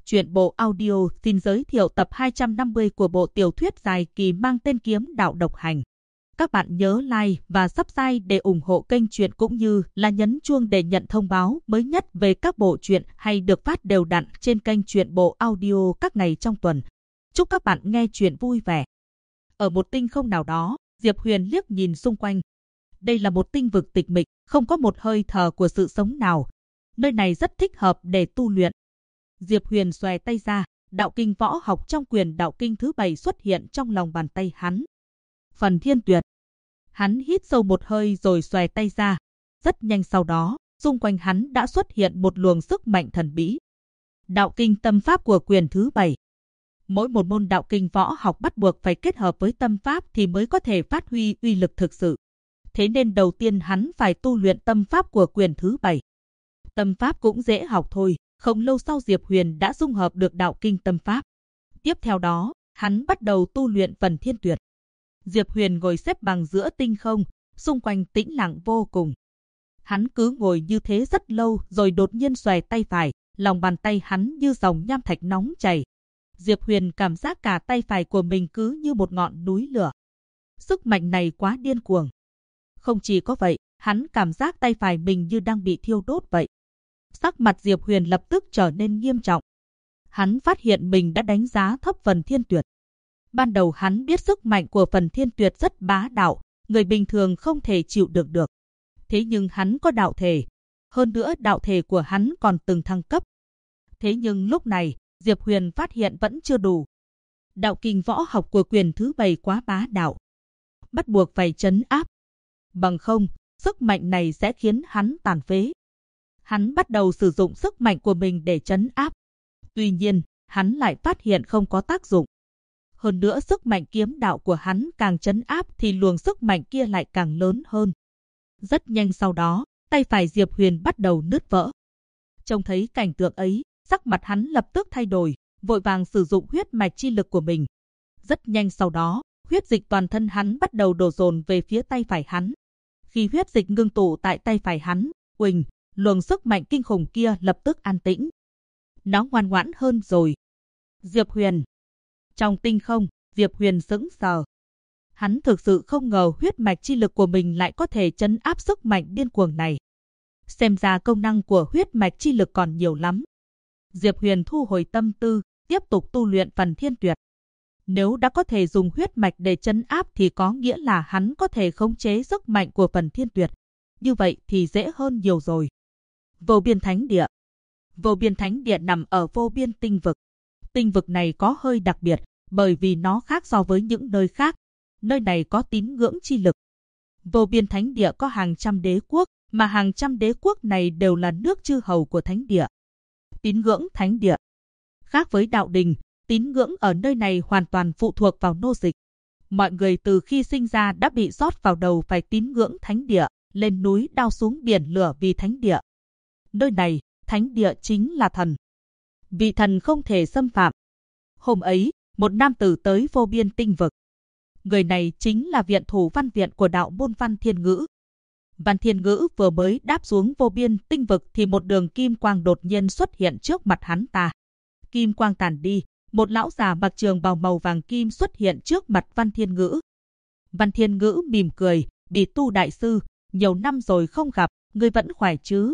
Truyện bộ audio xin giới thiệu tập 250 của bộ tiểu thuyết dài kỳ mang tên Kiếm Đạo Độc Hành. Các bạn nhớ like và subscribe để ủng hộ kênh truyện cũng như là nhấn chuông để nhận thông báo mới nhất về các bộ truyện hay được phát đều đặn trên kênh truyện bộ audio các ngày trong tuần. Chúc các bạn nghe truyện vui vẻ. Ở một tinh không nào đó, Diệp Huyền liếc nhìn xung quanh. Đây là một tinh vực tịch mịch, không có một hơi thở của sự sống nào. Nơi này rất thích hợp để tu luyện. Diệp Huyền xòe tay ra, đạo kinh võ học trong quyền đạo kinh thứ 7 xuất hiện trong lòng bàn tay hắn. Phần Thiên Tuyệt. Hắn hít sâu một hơi rồi xòe tay ra. Rất nhanh sau đó, xung quanh hắn đã xuất hiện một luồng sức mạnh thần bí. Đạo kinh tâm pháp của quyền thứ 7. Mỗi một môn đạo kinh võ học bắt buộc phải kết hợp với tâm pháp thì mới có thể phát huy uy lực thực sự. Thế nên đầu tiên hắn phải tu luyện tâm pháp của quyền thứ 7. Tâm pháp cũng dễ học thôi. Không lâu sau Diệp Huyền đã dung hợp được đạo kinh tâm pháp. Tiếp theo đó, hắn bắt đầu tu luyện phần Thiên Tuyệt. Diệp Huyền ngồi xếp bằng giữa tinh không, xung quanh tĩnh lặng vô cùng. Hắn cứ ngồi như thế rất lâu rồi đột nhiên xòe tay phải, lòng bàn tay hắn như dòng nham thạch nóng chảy. Diệp Huyền cảm giác cả tay phải của mình cứ như một ngọn núi lửa. Sức mạnh này quá điên cuồng. Không chỉ có vậy, hắn cảm giác tay phải mình như đang bị thiêu đốt vậy. Sắc mặt Diệp Huyền lập tức trở nên nghiêm trọng. Hắn phát hiện mình đã đánh giá thấp phần Thiên Tuyệt. Ban đầu hắn biết sức mạnh của phần Thiên Tuyệt rất bá đạo, người bình thường không thể chịu đựng được. Thế nhưng hắn có đạo thể. Hơn nữa đạo thể của hắn còn từng thăng cấp. Thế nhưng lúc này, Diệp Huyền phát hiện vẫn chưa đủ. Đạo kinh võ học của quyền thứ 7 quá bá đạo. Bắt buộc phải trấn áp. Bằng không, sức mạnh này sẽ khiến hắn tàn phế. Hắn bắt đầu sử dụng sức mạnh của mình để trấn áp. Tuy nhiên, hắn lại phát hiện không có tác dụng. Hơn nữa sức mạnh kiếm đạo của hắn càng trấn áp thì luồng sức mạnh kia lại càng lớn hơn. Rất nhanh sau đó, tay phải Diệp Huyền bắt đầu nứt vỡ. Trông thấy cảnh tượng ấy, sắc mặt hắn lập tức thay đổi, vội vàng sử dụng huyết mạch chi lực của mình. Rất nhanh sau đó, huyết dịch toàn thân hắn bắt đầu đổ dồn về phía tay phải hắn. Khi huyết dịch ngưng tụ tại tay phải hắn, uỳnh, luồng sức mạnh kinh khủng kia lập tức an tĩnh. Nó ngoan ngoãn hơn rồi. Diệp Huyền. Trong tinh không, Diệp Huyền sững sờ. Hắn thực sự không ngờ huyết mạch chi lực của mình lại có thể trấn áp sức mạnh điên cuồng này. Xem ra công năng của huyết mạch chi lực còn nhiều lắm. Diệp Huyền thu hồi tâm tư, tiếp tục tu luyện phần Thiên Tuyệt. Nếu đã có thể dùng huyết mạch để trấn áp thì có nghĩa là hắn có thể khống chế sức mạnh của phần Thiên Tuyệt. Như vậy thì dễ hơn nhiều rồi. Vô biên thánh địa. Vô biên thánh địa nằm ở vô biên tinh vực. Tinh vực này có hơi đặc biệt, bởi vì nó khác so với những nơi khác. Nơi này có tín ngưỡng chi lực. Vô biên thánh địa có hàng trăm đế quốc, mà hàng trăm đế quốc này đều là nước chư hầu của thánh địa. Tín ngưỡng thánh địa. Khác với đạo đình, tín ngưỡng ở nơi này hoàn toàn phụ thuộc vào nô dịch. Mọi người từ khi sinh ra đã bị rót vào đầu phải tín ngưỡng thánh địa, lên núi đao xuống biển lửa vì thánh địa. Nơi này, thánh địa chính là thần. Vị thần không thể xâm phạm. Hôm ấy, một nam tử tới vô biên tinh vực. Người này chính là viện thủ văn viện của đạo môn Văn Thiên Ngữ. Văn Thiên Ngữ vừa mới đáp xuống vô biên tinh vực thì một đường kim quang đột nhiên xuất hiện trước mặt hắn ta. Kim quang tàn đi, một lão già mặc trường bào màu vàng kim xuất hiện trước mặt Văn Thiên Ngữ. Văn Thiên Ngữ mỉm cười, Bì Tu đại sư, nhiều năm rồi không gặp, ngươi vẫn khỏe chứ?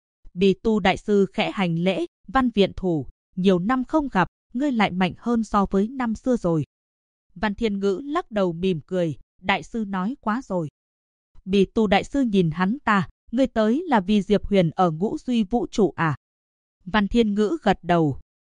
Bì Tu đại sư khẽ hành lễ, Văn viện thủ, nhiều năm không gặp, ngươi lại mạnh hơn so với năm xưa rồi. Văn Thiên Ngữ lắc đầu mỉm cười, đại sư nói quá rồi. Bì Tu đại sư nhìn hắn ta, ngươi tới là vì Diệp Huyền ở Ngũ Duy vũ trụ à? Văn Thiên Ngữ gật đầu.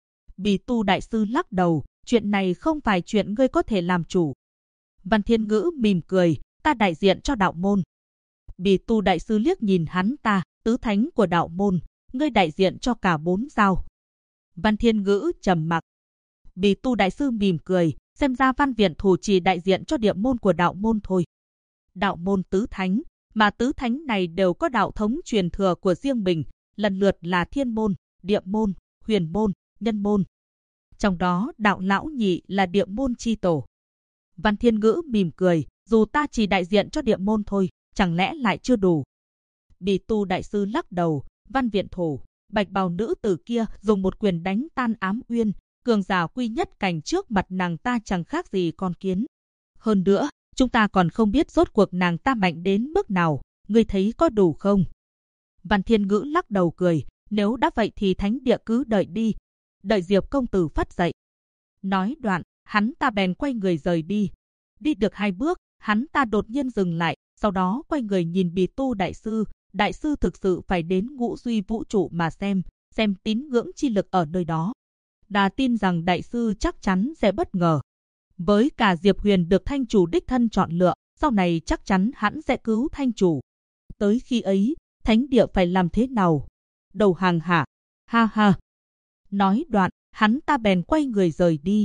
Bì Tu đại sư lắc đầu, chuyện này không phải chuyện ngươi có thể làm chủ. Văn Thiên Ngữ mỉm cười, ta đại diện cho đạo môn. Bì Tu đại sư liếc nhìn hắn ta, tứ thánh của đạo môn, ngươi đại diện cho cả 4 sao. Văn Thiên Ngữ trầm mặc. Bì Tu đại sư mỉm cười, xem ra Văn viện thủ chỉ đại diện cho địa môn của đạo môn thôi. Đạo môn tứ thánh, mà tứ thánh này đều có đạo thống truyền thừa của riêng mình, lần lượt là thiên môn, địa môn, huyền môn, nhân môn. Trong đó đạo lão nhị là địa môn chi tổ. Văn Thiên Ngữ mỉm cười, dù ta chỉ đại diện cho địa môn thôi, chẳng lẽ lại chưa đủ? Bì Tu đại sư lắc đầu, Văn viện thủ, Bạch bào nữ tử kia dùng một quyền đánh tan Ám Uyên, cường giả quy nhất cảnh trước mặt nàng ta chẳng khác gì con kiến. Hơn nữa, chúng ta còn không biết rốt cuộc nàng ta mạnh đến mức nào, ngươi thấy có đủ không? Văn Thiên Ngữ lắc đầu cười, nếu đã vậy thì thánh địa cứ đợi đi, đợi Diệp công tử phất dậy. Nói đoạn, hắn ta bèn quay người rời đi. Đi được 2 bước, hắn ta đột nhiên dừng lại, sau đó quay người nhìn Bì Tu đại sư thực sự phải đến Ngũ Duy vũ trụ mà xem tín ngưỡng chi lực ở nơi đó. Đà tin rằng đại sư chắc chắn sẽ bất ngờ. Với cả Diệp Huyền được thanh chủ đích thân chọn lựa, sau này chắc chắn hắn sẽ cứu thanh chủ. Tới khi ấy, thánh địa phải làm thế nào? Đầu hàng hả? Ha ha. Nói đoạn, hắn ta bèn quay người rời đi.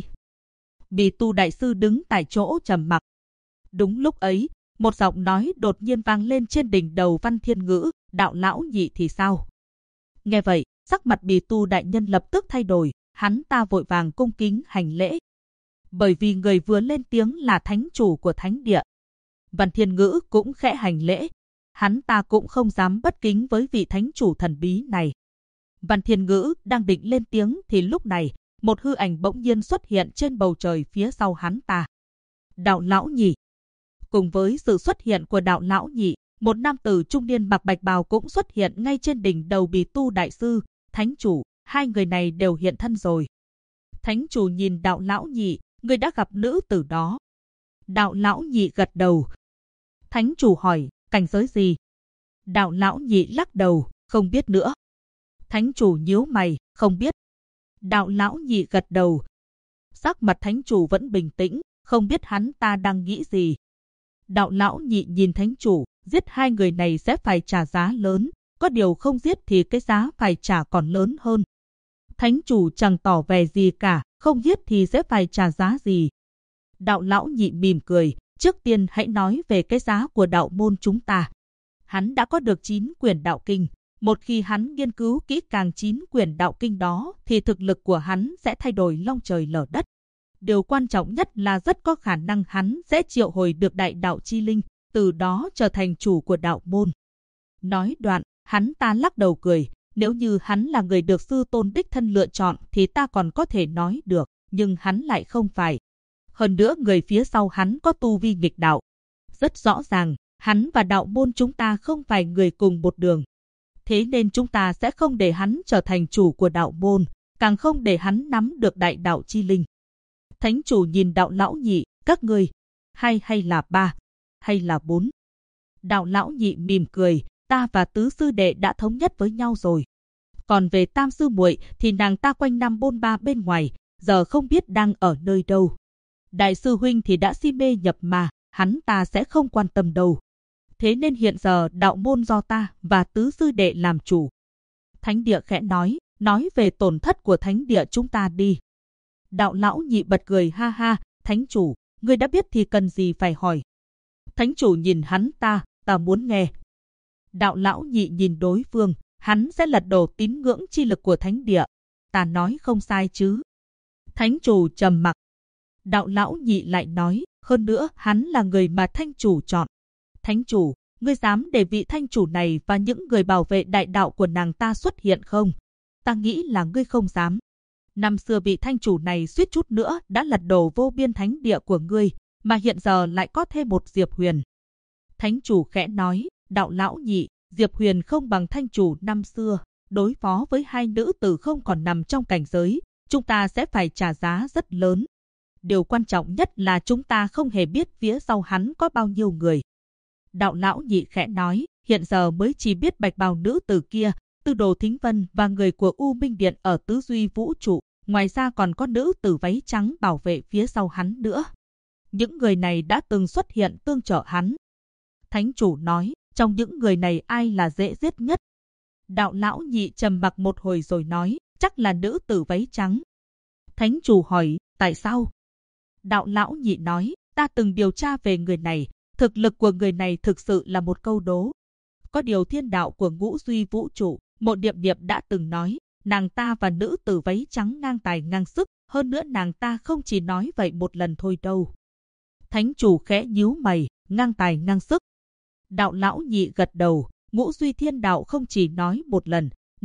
Bì Tu đại sư đứng tại chỗ trầm mặc. Đúng lúc ấy, một giọng nói đột nhiên vang lên trên đỉnh đầu Văn Thiên Ngữ, đạo lão nhị thì sao? Nghe vậy, sắc mặt Bì Tu đại nhân lập tức thay đổi, hắn ta vội vàng cung kính hành lễ. Bởi vì người vừa lên tiếng là thánh chủ của thánh địa. Văn Thiên Ngữ cũng khẽ hành lễ. Hắn ta cũng không dám bất kính với vị thánh chủ thần bí này. Văn Thiên Ngữ đang định lên tiếng thì lúc này, một hư ảnh bỗng nhiên xuất hiện trên bầu trời phía sau hắn ta. Đạo lão nhị. Cùng với sự xuất hiện của đạo lão nhị, một nam tử trung niên mặc bạch bào cũng xuất hiện ngay trên đỉnh đầu Bì Tu đại sư, thánh chủ, hai người này đều hiện thân rồi. Thánh chủ nhìn đạo lão nhị, người đã gặp nữ tử đó. Đạo lão nhị gật đầu. Thánh chủ hỏi, cảnh giới gì? Đạo lão nhị lắc đầu, không biết nữa. Thánh chủ nhíu mày, không biết. Đạo lão nhị gật đầu. Sắc mặt thánh chủ vẫn bình tĩnh, không biết hắn ta đang nghĩ gì. Đạo lão nhị nhìn thánh chủ, giết hai người này sẽ phải trả giá lớn, có điều không giết thì cái giá phải trả còn lớn hơn. Thánh chủ chẳng tỏ vẻ gì cả, không giết thì sẽ phải trả giá gì. Đạo lão nhị mỉm cười, trước tiên hãy nói về cái giá của đạo môn chúng ta. Hắn đã có được 9 quyển đạo kinh, một khi hắn nghiên cứu kỹ càng 9 quyển đạo kinh đó thì thực lực của hắn sẽ thay đổi long trời lở đất. Điều quan trọng nhất là rất có khả năng hắn sẽ triệu hồi được đại đạo chi linh, từ đó trở thành chủ của đạo môn. Nói đoạn, hắn ta lắc đầu cười, nếu như hắn là người được sư tôn đích thân lựa chọn thì ta còn có thể nói được, nhưng hắn lại không phải. Hơn nữa người phía sau hắn có tu vi nghịch đạo. Rất rõ ràng, hắn và đạo môn chúng ta không phải người cùng một đường. Thế nên chúng ta sẽ không để hắn trở thành chủ của đạo môn, càng không để hắn nắm được đại đạo chi linh. Thánh chủ nhìn đạo lão nhị, các ngươi, hay là 3, hay là 4? Đạo lão nhị mỉm cười, ta và tứ sư đệ đã thống nhất với nhau rồi. Còn về tam sư muội thì nàng ta quanh năm bôn ba bên ngoài, giờ không biết đang ở nơi đâu. Đại sư huynh thì đã si mê nhập mà, hắn ta sẽ không quan tâm đâu. Thế nên hiện giờ đạo môn do ta và tứ sư đệ làm chủ. Thánh địa khẽ nói về tổn thất của thánh địa chúng ta đi. Đạo lão nhị bật cười ha ha, thánh chủ, ngươi đã biết thì cần gì phải hỏi. Thánh chủ nhìn hắn ta muốn nghe. Đạo lão nhị nhìn đối phương, hắn sẽ lật đổ tín ngưỡng chi lực của thánh địa. Ta nói không sai chứ? Thánh chủ trầm mặc. Đạo lão nhị lại nói, hơn nữa hắn là người mà thanh chủ chọn. Thánh chủ, ngươi dám để vị thanh chủ này và những người bảo vệ đại đạo của nàng ta xuất hiện không? Ta nghĩ là ngươi không dám. Năm xưa vị thanh chủ này suýt chút nữa đã lật đổ vô biên thánh địa của ngươi, mà hiện giờ lại có thêm một Diệp Huyền. Thánh chủ khẽ nói, đạo lão nhị, Diệp Huyền không bằng thanh chủ năm xưa, đối phó với hai nữ tử không còn nằm trong cảnh giới, chúng ta sẽ phải trả giá rất lớn. Điều quan trọng nhất là chúng ta không hề biết phía sau hắn có bao nhiêu người. Đạo lão nhị khẽ nói, hiện giờ mới chỉ biết bạch bào nữ tử kia, Tư Đồ Thính Vân và người của U Minh Điện ở Tứ Duy vũ trụ, ngoài ra còn có nữ tử váy trắng bảo vệ phía sau hắn nữa. Những người này đã từng xuất hiện tương trợ hắn. Thánh chủ nói, trong những người này ai là dễ giết nhất? Đạo lão nhị trầm mặc một hồi rồi nói, chắc là nữ tử váy trắng. Thánh chủ hỏi, tại sao? Đạo lão nhị nói, ta từng điều tra về người này, thực lực của người này thực sự là một câu đố. Có điều thiên đạo của Ngũ Duy vũ trụ, Mộ Điệp Điệp đã từng nói, nàng ta và nữ tử váy trắng ngang tài ngang sức, hơn nữa nàng ta không chỉ nói vậy một lần thôi đâu. Thánh chủ khẽ nhíu mày, ngang tài ngang sức. Đạo lão nhị gật đầu, Ngũ Duy thiên đạo không chỉ nói một lần,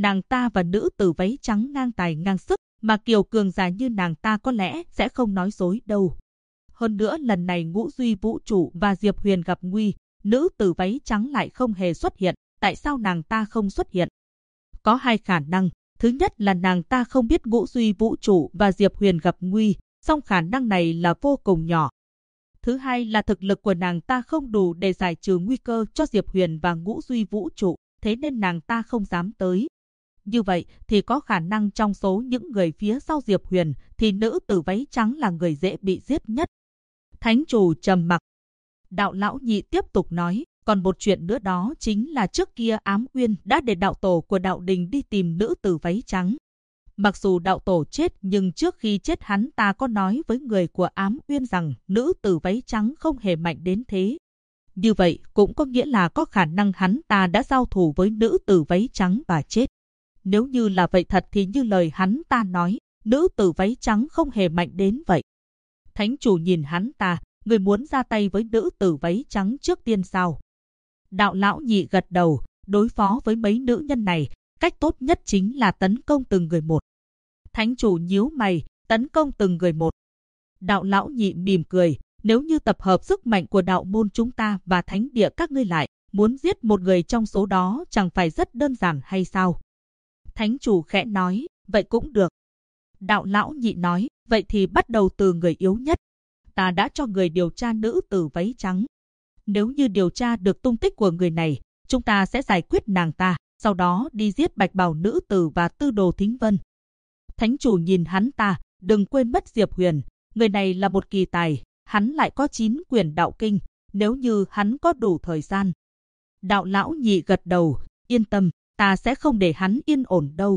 nàng ta và nữ tử váy trắng ngang tài ngang sức, mà kiều cường giả như nàng ta có lẽ sẽ không nói dối đâu. Hơn nữa lần này Ngũ Duy Vũ Trụ và Diệp Huyền gặp nguy, nữ tử váy trắng lại không hề xuất hiện, tại sao nàng ta không xuất hiện? Có hai khả năng, thứ nhất là nàng ta không biết Ngũ Duy Vũ Trụ và Diệp Huyền gặp nguy, song khả năng này là vô cùng nhỏ. Thứ hai là thực lực của nàng ta không đủ để giải trừ nguy cơ cho Diệp Huyền và Ngũ Duy Vũ Trụ, thế nên nàng ta không dám tới. Như vậy thì có khả năng trong số những người phía sau Diệp Huyền thì nữ tử váy trắng là người dễ bị giết nhất. Thánh chủ trầm mặc. Đạo lão nhị tiếp tục nói, còn một chuyện nữa đó chính là trước kia Ám Uyên đã để đạo tổ của đạo đình đi tìm nữ tử váy trắng. Mặc dù đạo tổ chết nhưng trước khi chết hắn ta có nói với người của Ám Uyên rằng nữ tử váy trắng không hề mạnh đến thế. Như vậy cũng có nghĩa là có khả năng hắn ta đã giao thủ với nữ tử váy trắng và chết. Nếu như là vậy thật thì như lời hắn ta nói, nữ tử váy trắng không hề mạnh đến vậy. Thánh chủ nhìn hắn ta, người muốn ra tay với nữ tử váy trắng trước tiên sao? Đạo lão nhị gật đầu, đối phó với mấy nữ nhân này, cách tốt nhất chính là tấn công từng người một. Thánh chủ nhíu mày, tấn công từng người một. Đạo lão nhị mỉm cười, nếu như tập hợp sức mạnh của đạo môn chúng ta và thánh địa các ngươi lại, muốn giết một người trong số đó chẳng phải rất đơn giản hay sao? Thánh chủ khẽ nói, vậy cũng được. Đạo lão nhị nói, vậy thì bắt đầu từ người yếu nhất. Ta đã cho người điều tra nữ tử váy trắng. Nếu như điều tra được tung tích của người này, chúng ta sẽ giải quyết nàng ta, sau đó đi giết Bạch Bào nữ tử và Tư Đồ Thính Vân. Thánh chủ nhìn hắn ta, đừng quên mất Diệp Huyền, người này là một kỳ tài, hắn lại có 9 quyển đạo kinh, nếu như hắn có đủ thời gian. Đạo lão nhị gật đầu, yên tâm, ta sẽ không để hắn yên ổn đâu.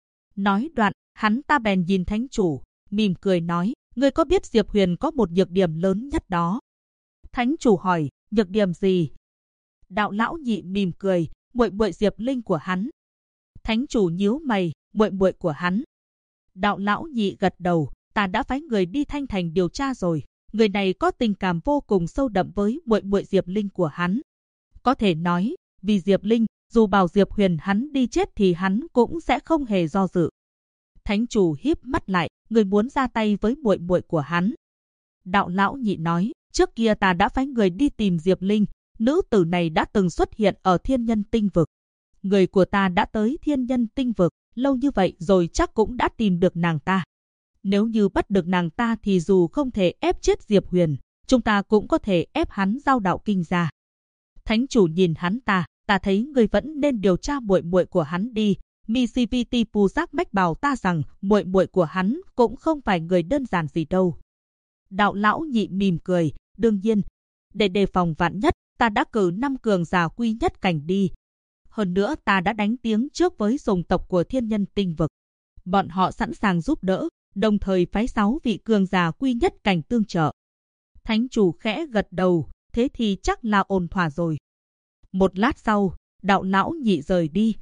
Nói đoạn, hắn ta bèn nhìn thánh chủ, mỉm cười nói, ngươi có biết Diệp Huyền có một nhược điểm lớn nhất đó? Thánh chủ hỏi, nhược điểm gì? Đạo lão nhị mỉm cười, muội muội Diệp Linh của hắn. Thánh chủ nhíu mày, muội muội của hắn. Đạo lão nhị gật đầu, ta đã phái người đi Thanh Thành điều tra rồi, người này có tình cảm vô cùng sâu đậm với muội muội Diệp Linh của hắn. Có thể nói, vì Diệp Linh, dù bảo Diệp Huyền hắn đi chết thì hắn cũng sẽ không hề do dự. Thánh chủ híp mắt lại, người muốn ra tay với muội muội của hắn. Đạo lão nhị nói, trước kia ta đã phái người đi tìm Diệp Linh, nữ tử này đã từng xuất hiện ở Thiên Nhân Tinh Vực. Người của ta đã tới Thiên Nhân Tinh Vực, lâu như vậy rồi chắc cũng đã tìm được nàng ta. Nếu như bắt được nàng ta thì dù không thể ép chết Diệp Huyền, chúng ta cũng có thể ép hắn giao đạo kinh ra. Thánh chủ nhìn hắn ta thấy người vẫn nên điều tra muội muội của hắn đi. Misiviti Pu giác mách bảo ta rằng muội muội của hắn cũng không phải người đơn giản gì đâu. Đạo lão nhị mỉm cười, đương nhiên, để đề phòng vạn nhất, ta đã cử 5 cường giả quy nhất cảnh đi. Hơn nữa ta đã đánh tiếng trước với dòng tộc của Thiên Nhân Tinh Vực. Bọn họ sẵn sàng giúp đỡ, đồng thời phái 6 vị cường giả quy nhất cảnh tương trợ. Thánh chủ khẽ gật đầu, thế thì chắc là ổn thỏa rồi. Một lát sau, đạo lão nhị rời đi.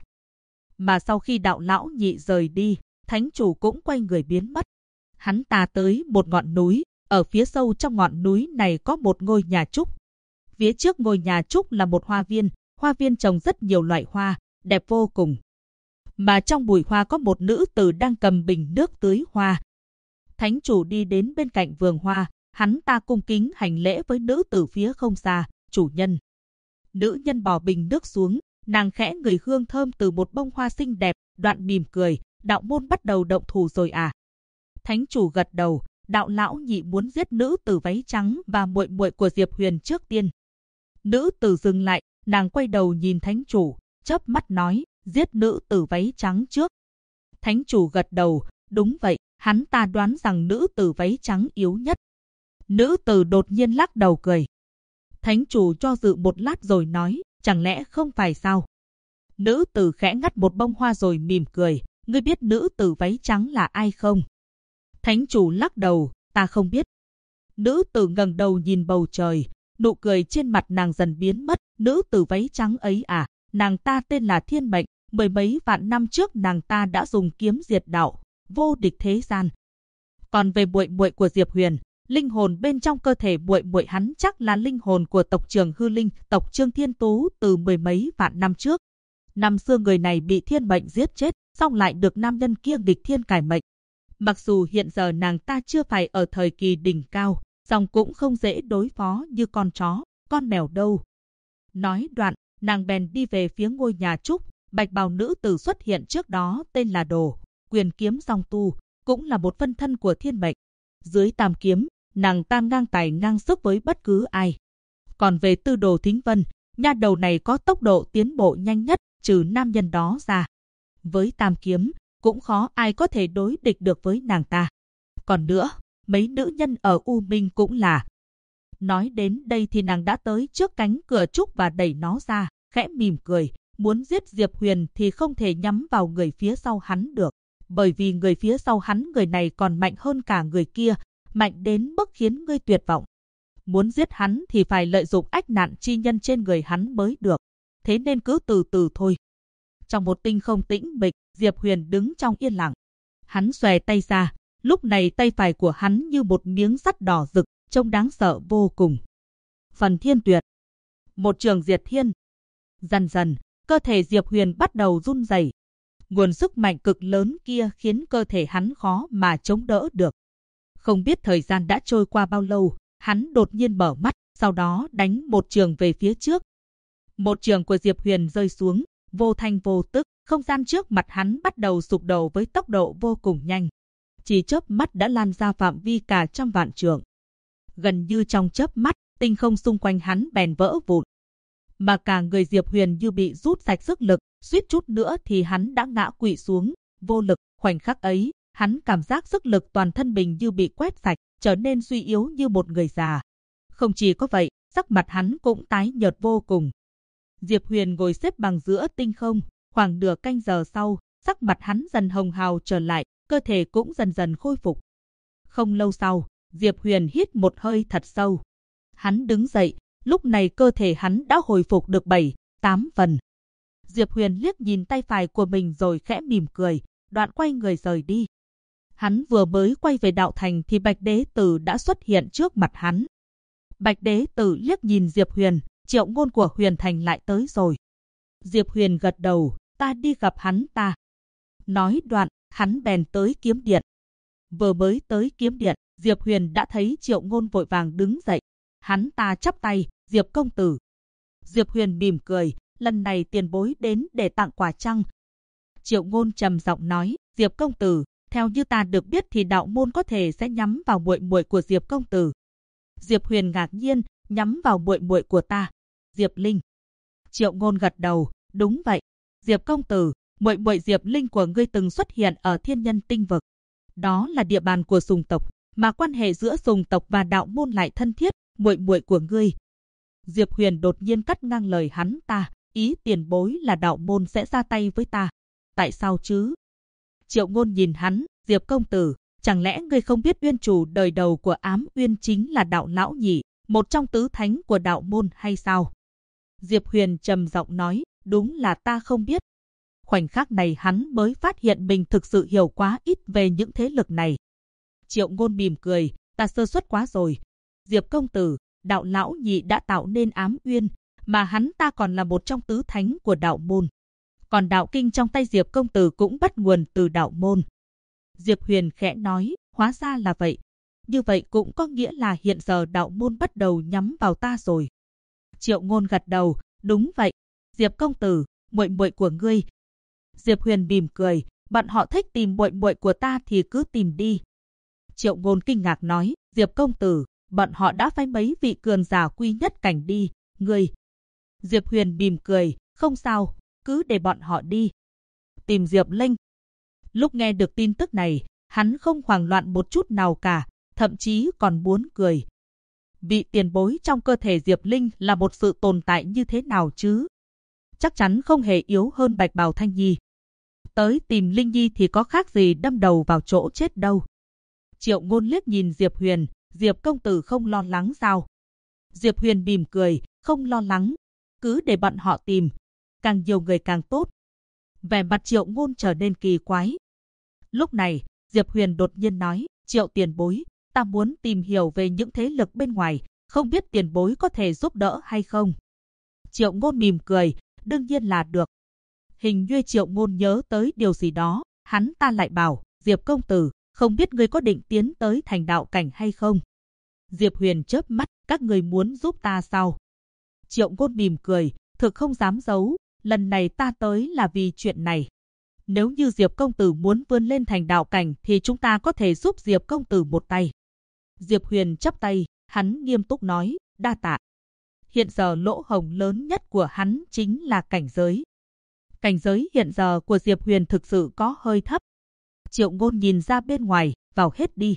Mà sau khi đạo lão nhị rời đi, thánh chủ cũng quay người biến mất. Hắn ta tới một ngọn núi, ở phía sâu trong ngọn núi này có một ngôi nhà trúc. Phía trước ngôi nhà trúc là một hoa viên trồng rất nhiều loại hoa, đẹp vô cùng. Mà trong bụi hoa có một nữ tử đang cầm bình nước tưới hoa. Thánh chủ đi đến bên cạnh vườn hoa, hắn ta cung kính hành lễ với nữ tử phía không xa, chủ nhân. Nữ nhân bỏ bình nước xuống, nàng khẽ ngửi hương thơm từ một bông hoa xinh đẹp, đoạn mỉm cười, đạo môn bắt đầu động thủ rồi à? Thánh chủ gật đầu, đạo lão nhị muốn giết nữ tử váy trắng và muội muội của Diệp Huyền trước tiên. Nữ tử dừng lại, nàng quay đầu nhìn thánh chủ, chớp mắt nói, giết nữ tử váy trắng trước. Thánh chủ gật đầu, đúng vậy, hắn ta đoán rằng nữ tử váy trắng yếu nhất. Nữ tử đột nhiên lắc đầu cười. Thánh chủ cho dự một lát rồi nói, chẳng lẽ không phải sao? Nữ tử khẽ ngắt một bông hoa rồi mỉm cười, ngươi biết nữ tử váy trắng là ai không? Thánh chủ lắc đầu, ta không biết. Nữ tử ngẩng đầu nhìn bầu trời, nụ cười trên mặt nàng dần biến mất. Nữ tử váy trắng ấy à, nàng ta tên là Thiên Mệnh, 10 mấy vạn năm trước nàng ta đã dùng kiếm diệt đạo, vô địch thế gian. Còn về muội muội của Diệp Huyền, linh hồn bên trong cơ thể muội muội hắn chắc là linh hồn của tộc trưởng Hư Linh, tộc Trương Thiên Tú từ 10 mấy vạn năm trước. Năm xưa người này bị thiên mệnh giết chết, xong lại được nam nhân kia nghịch thiên cải mệnh. Mặc dù hiện giờ nàng ta chưa phải ở thời kỳ đỉnh cao, song cũng không dễ đối phó như con chó, con mèo đâu. Nói đoạn, nàng bèn đi về phía ngôi nhà trúc. Bạch bào nữ tử xuất hiện trước đó tên là Đồ, quyền kiếm song tu, cũng là một phân thân của thiên mệnh. Dưới tam kiếm, nàng ta ngang tài ngang sức với bất cứ ai. Còn về Tư Đồ Thính Vân, nha đầu này có tốc độ tiến bộ nhanh nhất, trừ nam nhân đó ra. Với tam kiếm, cũng khó ai có thể đối địch được với nàng ta. Còn nữa, mấy nữ nhân ở U Minh cũng là. Nói đến đây thì nàng đã tới trước cánh cửa trúc và đẩy nó ra, khẽ mỉm cười. Muốn giết Diệp Huyền thì không thể nhắm vào người phía sau hắn được, bởi vì người phía sau hắn người này còn mạnh hơn cả người kia, mạnh đến mức khiến ngươi tuyệt vọng. Muốn giết hắn thì phải lợi dụng ách nạn chi nhân trên người hắn mới được, thế nên cứ từ từ thôi. Trong một tinh không tĩnh mịch, Diệp Huyền đứng trong yên lặng. Hắn xòe tay ra, lúc này tay phải của hắn như một miếng sắt đỏ rực, trông đáng sợ vô cùng. Phần thiên tuyệt. Một trường diệt thiên. Dần dần, cơ thể Diệp Huyền bắt đầu run rẩy. Nguồn sức mạnh cực lớn kia khiến cơ thể hắn khó mà chống đỡ được. Không biết thời gian đã trôi qua bao lâu, hắn đột nhiên mở mắt, sau đó đánh một trường về phía trước. Một trường của Diệp Huyền rơi xuống, vô thanh vô tức, không gian trước mặt hắn bắt đầu sụp đổ với tốc độ vô cùng nhanh. Chỉ chớp mắt đã lan ra phạm vi cả trăm vạn trượng. Gần như trong chớp mắt, tinh không xung quanh hắn bèn vỡ vụn. Mà cả người Diệp Huyền như bị rút sạch sức lực, suýt chút nữa thì hắn đã ngã quỵ xuống, vô lực. Khoảnh khắc ấy, hắn cảm giác sức lực toàn thân mình như bị quét sạch, trở nên suy yếu như một người già. Không chỉ có vậy, sắc mặt hắn cũng tái nhợt vô cùng. Diệp Huyền ngồi xếp bằng giữa tinh không, khoảng nửa canh giờ sau, sắc mặt hắn dần hồng hào trở lại, cơ thể cũng dần dần khôi phục. Không lâu sau, Diệp Huyền hít một hơi thật sâu. Hắn đứng dậy, lúc này cơ thể hắn đã hồi phục được 7-8 phần. Diệp Huyền liếc nhìn tay phải của mình rồi khẽ mỉm cười, đoạn quay người rời đi. Hắn vừa mới quay về đạo thành thì Bạch Đế Tử đã xuất hiện trước mặt hắn. Bạch Đế Tử liếc nhìn Diệp Huyền, Triệu Ngôn của Huyền Thành lại tới rồi. Diệp Huyền gật đầu, ta đi gặp hắn ta. Nói đoạn, hắn bèn tới kiếm điện. Vừa mới tới kiếm điện, Diệp Huyền đã thấy Triệu Ngôn vội vàng đứng dậy. Hắn ta chắp tay, Diệp công tử. Diệp Huyền mỉm cười, lần này tiền bối đến để tặng quà chăng? Triệu Ngôn trầm giọng nói, Diệp công tử, theo như ta được biết thì đạo môn có thể sẽ nhắm vào muội muội của Diệp công tử. Diệp Huyền ngạc nhiên, nhắm vào muội muội của ta, Diệp Linh. Triệu Ngôn gật đầu, đúng vậy. Diệp công tử, muội muội Diệp Linh của ngươi từng xuất hiện ở Thiên Nhân Tinh vực. Đó là địa bàn của Sùng tộc, mà quan hệ giữa Sùng tộc và đạo môn lại thân thiết, muội muội của ngươi. Diệp Huyền đột nhiên cắt ngang lời hắn ta, ý tiền bối là đạo môn sẽ ra tay với ta. Tại sao chứ? Triệu Ngôn nhìn hắn, Diệp công tử, chẳng lẽ ngươi không biết uyên chủ đời đầu của Ám Uyên chính là đạo lão nhị, một trong tứ thánh của đạo môn hay sao? Diệp Huyền trầm giọng nói, đúng là ta không biết. Khoảnh khắc này hắn mới phát hiện mình thực sự hiểu quá ít về những thế lực này. Triệu Ngôn mỉm cười, ta sơ suất quá rồi. Diệp công tử, đạo lão nhị đã tạo nên Ám Uyên, mà hắn ta còn là một trong tứ thánh của đạo môn. Còn đạo kinh trong tay Diệp công tử cũng bắt nguồn từ đạo môn. Diệp Huyền khẽ nói, hóa ra là vậy. Như vậy cũng có nghĩa là hiện giờ đạo môn bắt đầu nhắm vào ta rồi. Triệu Ngôn gật đầu, đúng vậy. Diệp công tử, muội muội của ngươi. Diệp Huyền mỉm cười, bọn họ thích tìm muội muội của ta thì cứ tìm đi. Triệu Ngôn kinh ngạc nói, Diệp công tử, bọn họ đã phái mấy vị cường giả quy nhất cảnh đi, ngươi. Diệp Huyền mỉm cười, không sao, cứ để bọn họ đi. Tìm Diệp Linh. Lúc nghe được tin tức này, hắn không hoảng loạn một chút nào cả, thậm chí còn muốn cười. Vị tiền bối trong cơ thể Diệp Linh là một sự tồn tại như thế nào chứ? Chắc chắn không hề yếu hơn Bạch Bào Thanh Nhi. Tới tìm Linh Nhi thì có khác gì đâm đầu vào chỗ chết đâu. Triệu Ngôn liếc nhìn Diệp Huyền, Diệp công tử không lo lắng sao? Diệp Huyền mỉm cười, không lo lắng, cứ để bọn họ tìm, càng nhiều người càng tốt. Vẻ mặt Triệu Ngôn trở nên kỳ quái. Lúc này, Diệp Huyền đột nhiên nói, Triệu tiền bối, ta muốn tìm hiểu về những thế lực bên ngoài, không biết tiền bối có thể giúp đỡ hay không? Triệu Ngôn mỉm cười, đương nhiên là được. Hình như Triệu Ngôn nhớ tới điều gì đó, hắn ta lại bảo, Diệp công tử, không biết ngươi có định tiến tới thành đạo cảnh hay không? Diệp Huyền chớp mắt, các người muốn giúp ta sao? Triệu Ngôn mỉm cười, thực không dám giấu, lần này ta tới là vì chuyện này. Nếu như Diệp công tử muốn vươn lên thành đạo cảnh thì chúng ta có thể giúp Diệp công tử một tay. Diệp Huyền chắp tay, hắn nghiêm túc nói, đa tạ. Hiện giờ lỗ hổng lớn nhất của hắn chính là cảnh giới. Cảnh giới hiện giờ của Diệp Huyền thực sự có hơi thấp. Triệu Ngôn nhìn ra bên ngoài, vào hết đi.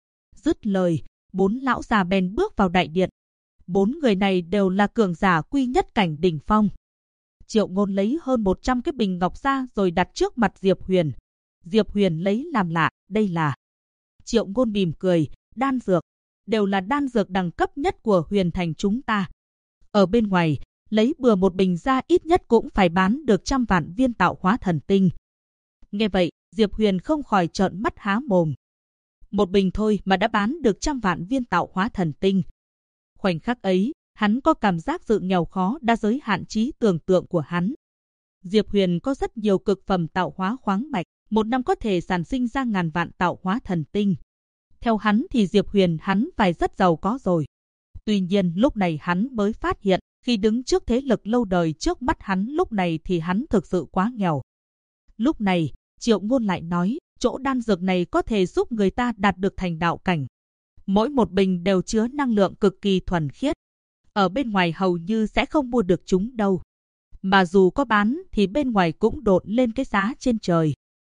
Dứt lời, 4 lão già bèn bước vào đại điện. 4 người này đều là cường giả quy nhất cảnh đỉnh phong. Triệu Ngôn lấy hơn 100 cái bình ngọc ra rồi đặt trước mặt Diệp Huyền. Diệp Huyền lấy làm lạ, đây là... Triệu Ngôn mỉm cười, đan dược. Đều là đan dược đẳng cấp nhất của Huyền Thành chúng ta. Ở bên ngoài, lấy bừa một bình ra ít nhất cũng phải bán được 100 vạn viên tạo hóa thần tinh. Nghe vậy, Diệp Huyền không khỏi trợn mắt há mồm. Một bình thôi mà đã bán được 100 vạn viên tạo hóa thần tinh. Khoảnh khắc ấy, hắn có cảm giác sự nghèo khó đã giới hạn trí tưởng tượng của hắn. Diệp Huyền có rất nhiều cực phẩm tạo hóa khoáng mạch, một năm có thể sản sinh ra ngàn vạn tạo hóa thần tinh. Theo hắn thì Diệp Huyền hắn phải rất giàu có rồi. Tuy nhiên lúc này hắn mới phát hiện, khi đứng trước thế lực lâu đời trước mắt hắn lúc này thì hắn thực sự quá nghèo. Lúc này, Triệu Ngôn lại nói, chỗ đan dược này có thể giúp người ta đạt được thành đạo cảnh. Mỗi một bình đều chứa năng lượng cực kỳ thuần khiết. Ở bên ngoài hầu như sẽ không mua được chúng đâu. Mà dù có bán thì bên ngoài cũng độn lên cái giá trên trời.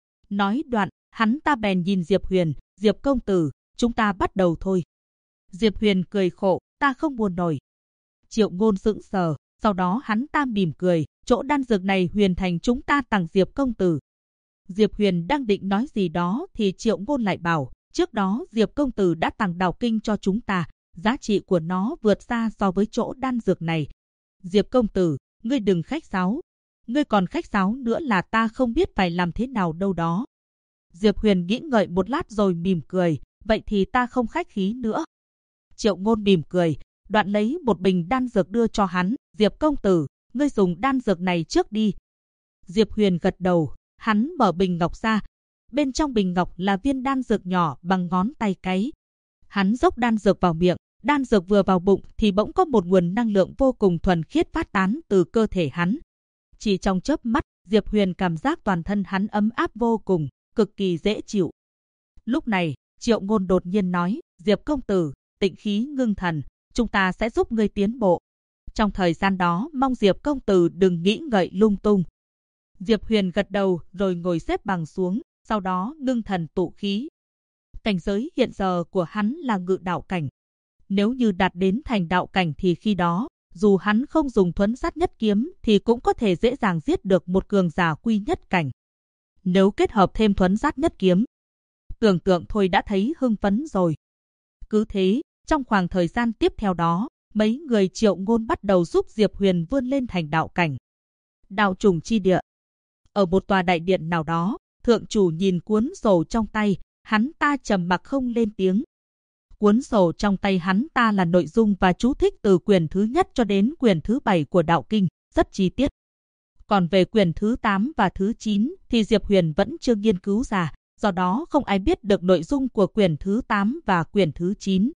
Nói đoạn, hắn ta bèn nhìn Diệp Huyền, Diệp công tử, chúng ta bắt đầu thôi. Diệp Huyền cười khổ, ta không buồn nổi. Triệu Ngôn sững sờ, sau đó hắn ta mỉm cười, chỗ đan dược này Huyền Thành chúng ta tặng Diệp công tử. Diệp Huyền đang định nói gì đó thì Triệu Ngôn lại bảo, trước đó Diệp công tử đã tặng đào kinh cho chúng ta, giá trị của nó vượt xa so với chỗ đan dược này. Diệp công tử, ngươi đừng khách sáo. Ngươi còn khách sáo nữa là ta không biết phải làm thế nào đâu đó. Diệp Huyền nghĩ ngợi một lát rồi mỉm cười, vậy thì ta không khách khí nữa. Triệu Ngôn mỉm cười, đoạn lấy một bình đan dược đưa cho hắn, Diệp công tử, ngươi dùng đan dược này trước đi. Diệp Huyền gật đầu, hắn mở bình ngọc ra. Bên trong bình ngọc là viên đan dược nhỏ bằng ngón tay cái. Hắn dốc đan dược vào miệng, đan dược vừa vào bụng thì bỗng có một nguồn năng lượng vô cùng thuần khiết phát tán từ cơ thể hắn. Chỉ trong chớp mắt, Diệp Huyền cảm giác toàn thân hắn ấm áp vô cùng, cực kỳ dễ chịu. Lúc này, Triệu Ngôn đột nhiên nói, Diệp công tử, tịnh khí ngưng thần, chúng ta sẽ giúp ngươi tiến bộ. Trong thời gian đó, mong Diệp công tử đừng nghĩ ngợi lung tung. Diệp Huyền gật đầu rồi ngồi xếp bằng xuống, sau đó ngưng thần tụ khí. Cảnh giới hiện giờ của hắn là ngự đạo cảnh. Nếu như đạt đến thành đạo cảnh thì khi đó, dù hắn không dùng thuấn sát nhất kiếm thì cũng có thể dễ dàng giết được một cường giả quy nhất cảnh. Nếu kết hợp thêm thuấn sát nhất kiếm, tưởng tượng thôi đã thấy hưng phấn rồi. Cứ thế, trong khoảng thời gian tiếp theo đó, mấy người Triệu Ngôn bắt đầu giúp Diệp Huyền vươn lên thành đạo cảnh. Đạo trùng chi địa. Ở một tòa đại điện nào đó, thượng chủ nhìn cuốn sổ trong tay, hắn ta trầm mặc không lên tiếng. Cuốn sổ trong tay hắn ta là nội dung và chú thích từ quyển thứ nhất cho đến quyển thứ 7 của đạo kinh, rất chi tiết. Còn về quyển thứ 8 và thứ 9 thì Diệp Huyền vẫn chưa nghiên cứu ra, do đó không ai biết được nội dung của quyển thứ 8 và quyển thứ 9.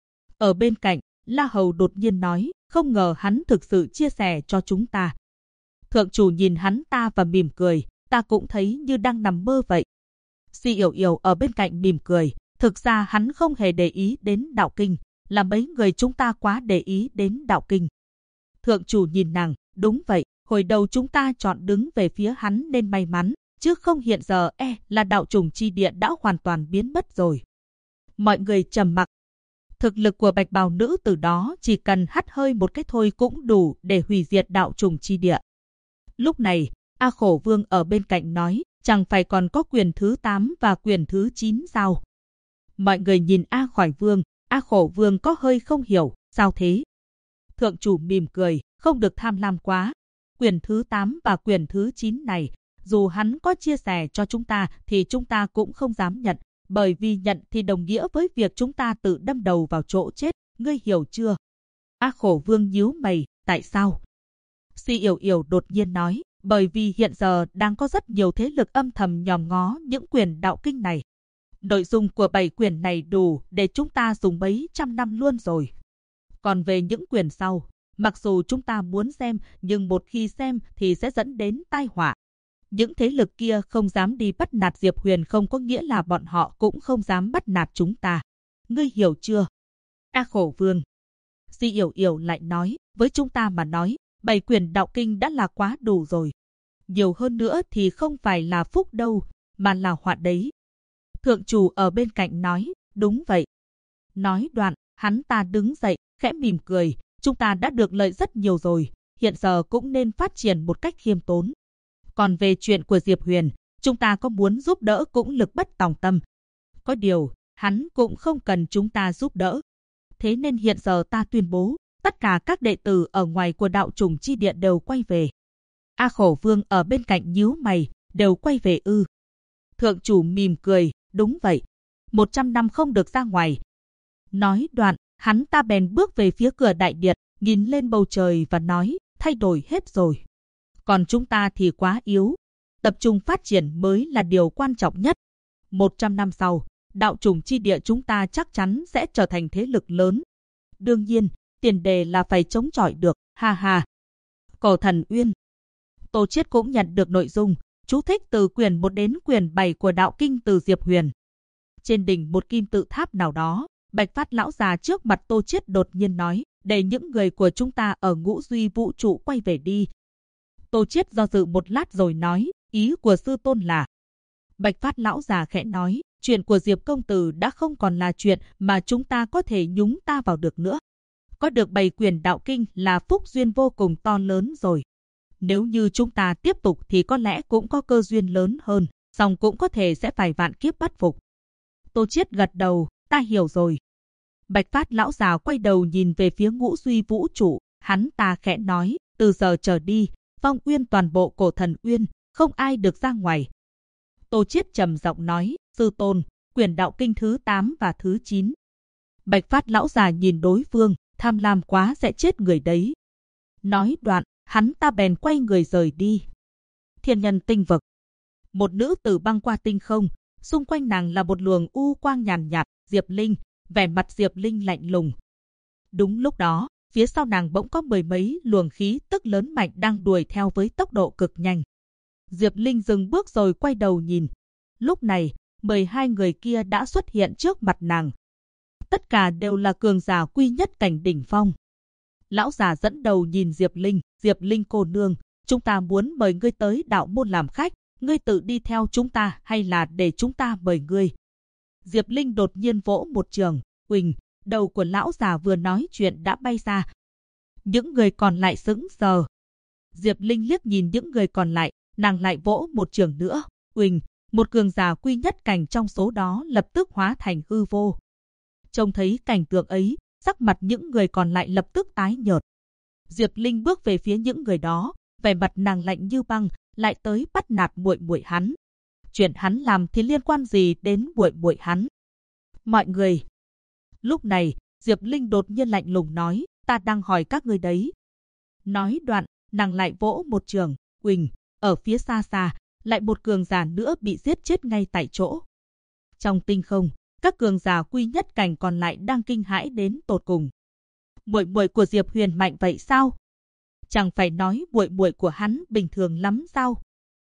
Ở bên cạnh, La Hầu đột nhiên nói, không ngờ hắn thực sự chia sẻ cho chúng ta. Thượng chủ nhìn hắn ta và mỉm cười, ta cũng thấy như đang nằm mơ vậy. Si Yểu Yểu ở bên cạnh mỉm cười, thực ra hắn không hề để ý đến đạo kinh, là mấy người chúng ta quá để ý đến đạo kinh. Thượng chủ nhìn nàng, đúng vậy, hồi đầu chúng ta chọn đứng về phía hắn nên may mắn, chứ không hiện giờ là đạo trùng chi địa đã hoàn toàn biến mất rồi. Mọi người trầm mặc. Thực lực của Bạch Bào nữ từ đó chỉ cần hắt hơi một cái thôi cũng đủ để hủy diệt đạo trùng chi địa. Lúc này, A Khổ Vương ở bên cạnh nói, chẳng phải còn có quyền thứ 8 và quyền thứ 9 sao? Mọi người nhìn A Khải Vương, A Khổ Vương có hơi không hiểu, sao thế? Thượng chủ mỉm cười, không được tham lam quá. Quyền thứ 8 và quyền thứ 9 này, dù hắn có chia sẻ cho chúng ta thì chúng ta cũng không dám nhận, bởi vì nhận thì đồng nghĩa với việc chúng ta tự đâm đầu vào chỗ chết, ngươi hiểu chưa? A Khổ Vương nhíu mày, tại sao? Si Yểu Yểu đột nhiên nói, bởi vì hiện giờ đang có rất nhiều thế lực âm thầm nhòm ngó những quyển đạo kinh này. Nội dung của 7 quyển này đủ để chúng ta dùng mấy trăm năm luôn rồi. Còn về những quyển sau, mặc dù chúng ta muốn xem, nhưng một khi xem thì sẽ dẫn đến tai họa. Những thế lực kia không dám đi bắt nạt Diệp Huyền không có nghĩa là bọn họ cũng không dám bắt nạt chúng ta. Ngươi hiểu chưa? A Khổ Vương. Di Yểu Yểu lại nói, với chúng ta mà nói, 7 quyển đạo kinh đã là quá đủ rồi. Nhiều hơn nữa thì không phải là phúc đâu, mà là họa đấy. Thượng chủ ở bên cạnh nói, đúng vậy. Nói đoạn, hắn ta đứng dậy, khẽ mỉm cười, chúng ta đã được lợi rất nhiều rồi, hiện giờ cũng nên phát triển một cách khiêm tốn. Còn về chuyện của Diệp Huyền, chúng ta có muốn giúp đỡ cũng lực bất tòng tâm. Có điều, hắn cũng không cần chúng ta giúp đỡ. Thế nên hiện giờ ta tuyên bố, tất cả các đệ tử ở ngoài của đạo trùng chi điện đều quay về. A Khổ Vương ở bên cạnh nhíu mày, đều quay về ư? Thượng chủ mỉm cười, đúng vậy. 100 năm không được ra ngoài. Nói đoạn, hắn ta bèn bước về phía cửa đại điện, nhìn lên bầu trời và nói, thay đổi hết rồi. Còn chúng ta thì quá yếu. Tập trung phát triển mới là điều quan trọng nhất. 100 năm sau, đạo trùng chi địa chúng ta chắc chắn sẽ trở thành thế lực lớn. Đương nhiên, tiền đề là phải chống chọi được, ha ha. Cổ Thần Uyên. Tô Chiết cũng nhận được nội dung, chú thích từ quyển 1 đến quyển 7 của đạo kinh từ Diệp Huyền. Trên đỉnh một kim tự tháp nào đó, Bạch Phát lão già trước mặt Tô Chiết đột nhiên nói, để những người của chúng ta ở ngũ duy vũ trụ quay về đi. Tô Chiết do dự một lát rồi nói, ý của sư tôn là. Bạch Phát lão già khẽ nói, chuyện của Diệp công tử đã không còn là chuyện mà chúng ta có thể nhúng ta vào được nữa. Có được 7 quyển đạo kinh là phúc duyên vô cùng to lớn rồi. Nếu như chúng ta tiếp tục thì có lẽ cũng có cơ duyên lớn hơn, song cũng có thể sẽ phải vạn kiếp bất phục. Tô Chiết gật đầu, ta hiểu rồi. Bạch Phát lão già quay đầu nhìn về phía ngũ duy vũ trụ, hắn ta khẽ nói, từ giờ trở đi, phong uyên toàn bộ Cổ Thần Uyên, không ai được ra ngoài. Tô Chiết trầm giọng nói, sư tôn, quyển đạo kinh thứ 8 và thứ 9. Bạch Phát lão già nhìn đối phương, tham lam quá sẽ chết người đấy. Nói đoạn, hắn ta bèn quay người rời đi. Thiên Nhân Tinh Vực. Một nữ tử băng qua tinh không, xung quanh nàng là một luồng u quang nhàn nhạt, Diệp Linh, vẻ mặt Diệp Linh lạnh lùng. Đúng lúc đó, phía sau nàng bỗng có mười mấy luồng khí tức lớn mạnh đang đuổi theo với tốc độ cực nhanh. Diệp Linh dừng bước rồi quay đầu nhìn. Lúc này, 12 người kia đã xuất hiện trước mặt nàng. Tất cả đều là cường giả quy nhất cảnh đỉnh phong. Lão già dẫn đầu nhìn Diệp Linh cô nương, chúng ta muốn mời ngươi tới đạo môn làm khách, ngươi tự đi theo chúng ta hay là để chúng ta mời ngươi? Diệp Linh đột nhiên vỗ một trường, huỳnh, đầu của lão già vừa nói chuyện đã bay ra. Những người còn lại sững sờ. Diệp Linh liếc nhìn những người còn lại, nàng lại vỗ một trường nữa, huỳnh, một cường giả quy nhất cảnh trong số đó lập tức hóa thành hư vô. Trông thấy cảnh tượng ấy, sắc mặt những người còn lại lập tức tái nhợt. Diệp Linh bước về phía những người đó, vẻ mặt nàng lạnh như băng, lại tới bắt nạt muội muội hắn. Chuyện hắn làm thì liên quan gì đến muội muội hắn? Mọi người. Lúc này, Diệp Linh đột nhiên lạnh lùng nói, ta đang hỏi các ngươi đấy. Nói đoạn, nàng lại vỗ một trường, huỳnh, ở phía xa xa, lại một cường giả nữa bị giết chết ngay tại chỗ. Trong tinh không, các cường giả quy nhất cảnh còn lại đang kinh hãi đến tột cùng. Muội muội của Diệp Huyền mạnh vậy sao? Chẳng phải nói muội muội của hắn bình thường lắm sao?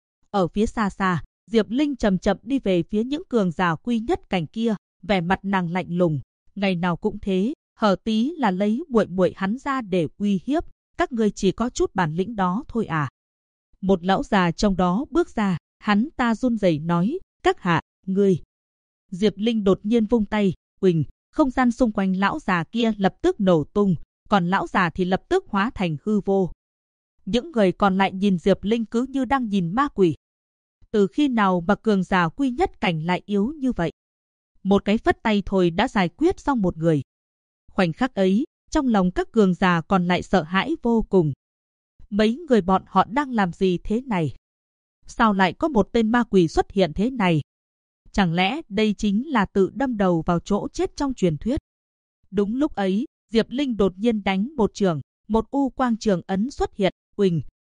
Ở phía xa xa, Diệp Linh chậm chậm đi về phía những cường giả quy nhất cảnh kia, vẻ mặt nàng lạnh lùng, ngày nào cũng thế, hở tí là lấy muội muội hắn ra để uy hiếp, các ngươi chỉ có chút bản lĩnh đó thôi à? Một lão già trong đó bước ra, hắn ta run rẩy nói, các hạ, ngươi. Diệp Linh đột nhiên vung tay, huỳnh, không gian xung quanh lão già kia lập tức nổ tung, còn lão già thì lập tức hóa thành hư vô. Những người còn lại nhìn Diệp Linh cứ như đang nhìn ma quỷ. Từ khi nào mà cường giả quy nhất cảnh lại yếu như vậy? Một cái phất tay thôi đã giải quyết xong một người. Khoảnh khắc ấy, trong lòng các cường giả còn lại sợ hãi vô cùng. Mấy người bọn họ đang làm gì thế này? Sao lại có một tên ma quỷ xuất hiện thế này? Chẳng lẽ đây chính là tự đâm đầu vào chỗ chết trong truyền thuyết? Đúng lúc ấy, Diệp Linh đột nhiên đánh một trường, một u quang trường ấn xuất hiện, huỳnh,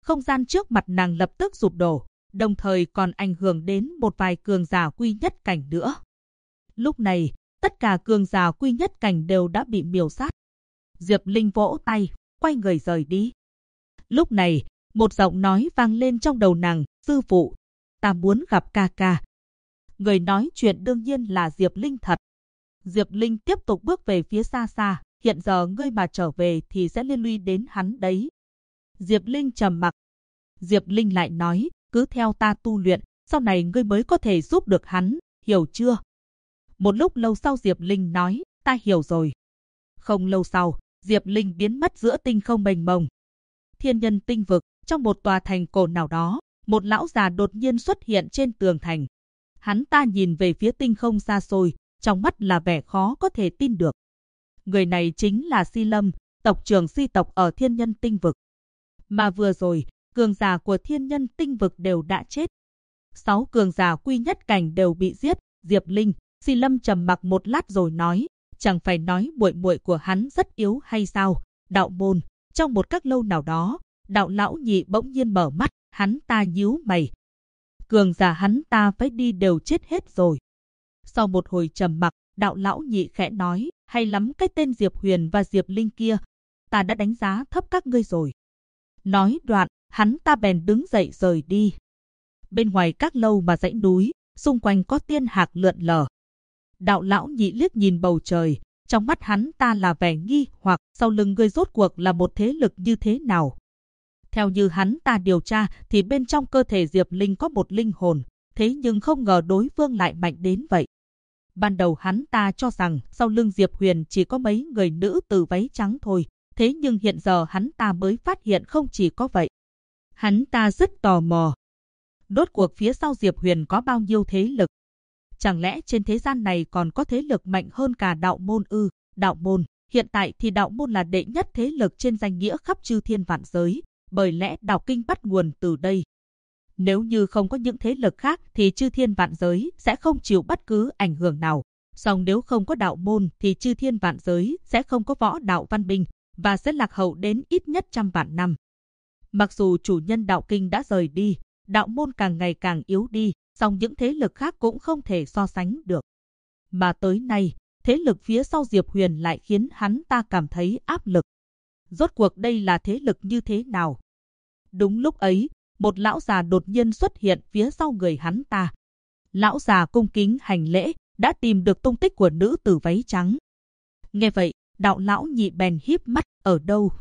không gian trước mặt nàng lập tức sụp đổ, đồng thời còn ảnh hưởng đến một vài cường giả quy nhất cảnh nữa. Lúc này, tất cả cường giả quy nhất cảnh đều đã bị miểu sát. Diệp Linh vỗ tay, quay người rời đi. Lúc này, một giọng nói vang lên trong đầu nàng, sư phụ, ta muốn gặp ca ca. Người nói chuyện đương nhiên là Diệp Linh thật. Diệp Linh tiếp tục bước về phía xa xa, hiện giờ ngươi mà trở về thì sẽ liên lụy đến hắn đấy. Diệp Linh trầm mặc. Diệp Linh lại nói, cứ theo ta tu luyện, sau này ngươi mới có thể giúp được hắn, hiểu chưa? Một lúc lâu sau Diệp Linh nói, ta hiểu rồi. Không lâu sau, Diệp Linh biến mất giữa tinh không mênh mông. Thiên Nhân Tinh Vực, trong một tòa thành cổ nào đó, một lão già đột nhiên xuất hiện trên tường thành. Hắn ta nhìn về phía tinh không xa xôi, trong mắt là vẻ khó có thể tin được. Người này chính là Si Lâm, tộc trưởng Si tộc ở Thiên Nhân Tinh Vực. Mà vừa rồi, cường giả của Thiên Nhân Tinh Vực đều đã chết. 6 cường giả quy nhất cảnh đều bị giết. Diệp Linh, Si Lâm trầm mặc một lát rồi nói, chẳng phải nói muội muội của hắn rất yếu hay sao? Đạo môn, trong một các lâu nào đó, Đạo lão nhị bỗng nhiên mở mắt, hắn ta nhíu mày. Cường giả hắn ta phải đi đều chết hết rồi. Sau một hồi trầm mặc, Đạo lão nhị khẽ nói, hay lắm cái tên Diệp Huyền và Diệp Linh kia, ta đã đánh giá thấp các ngươi rồi. Nói đoạn, hắn ta bèn đứng dậy rời đi. Bên ngoài các lâu mà dãy núi, xung quanh có tiên hạc lượn lờ. Đạo lão nhị liếc nhìn bầu trời, trong mắt hắn ta là vẻ nghi hoặc sau lưng ngươi rốt cuộc là một thế lực như thế nào. Theo như hắn ta điều tra thì bên trong cơ thể Diệp Linh có một linh hồn, thế nhưng không ngờ đối phương lại mạnh đến vậy. Ban đầu hắn ta cho rằng sau lưng Diệp Huyền chỉ có mấy người nữ tử váy trắng thôi, thế nhưng hiện giờ hắn ta mới phát hiện không chỉ có vậy. Hắn ta rất tò mò. Rốt cuộc phía sau Diệp Huyền có bao nhiêu thế lực? Chẳng lẽ trên thế gian này còn có thế lực mạnh hơn cả đạo môn ư? Đạo môn, hiện tại thì đạo môn là đệ nhất thế lực trên danh nghĩa khắp chư thiên vạn giới, bởi lẽ đạo kinh bắt nguồn từ đây. Nếu như không có những thế lực khác thì chư thiên vạn giới sẽ không chịu bất cứ ảnh hưởng nào. Song nếu không có đạo môn thì chư thiên vạn giới sẽ không có võ đạo văn minh và sẽ lạc hậu đến ít nhất 100 vạn năm. Mặc dù chủ nhân đạo kinh đã rời đi, đạo môn càng ngày càng yếu đi, song những thế lực khác cũng không thể so sánh được. Mà tới nay, thế lực phía sau Diệp Huyền lại khiến hắn ta cảm thấy áp lực. Rốt cuộc đây là thế lực như thế nào? Đúng lúc ấy, một lão già đột nhiên xuất hiện phía sau người hắn ta. Lão già cung kính hành lễ, đã tìm được tung tích của nữ tử váy trắng. Nghe vậy, Đạo lão nhị bèn híp mắt, ở đâu?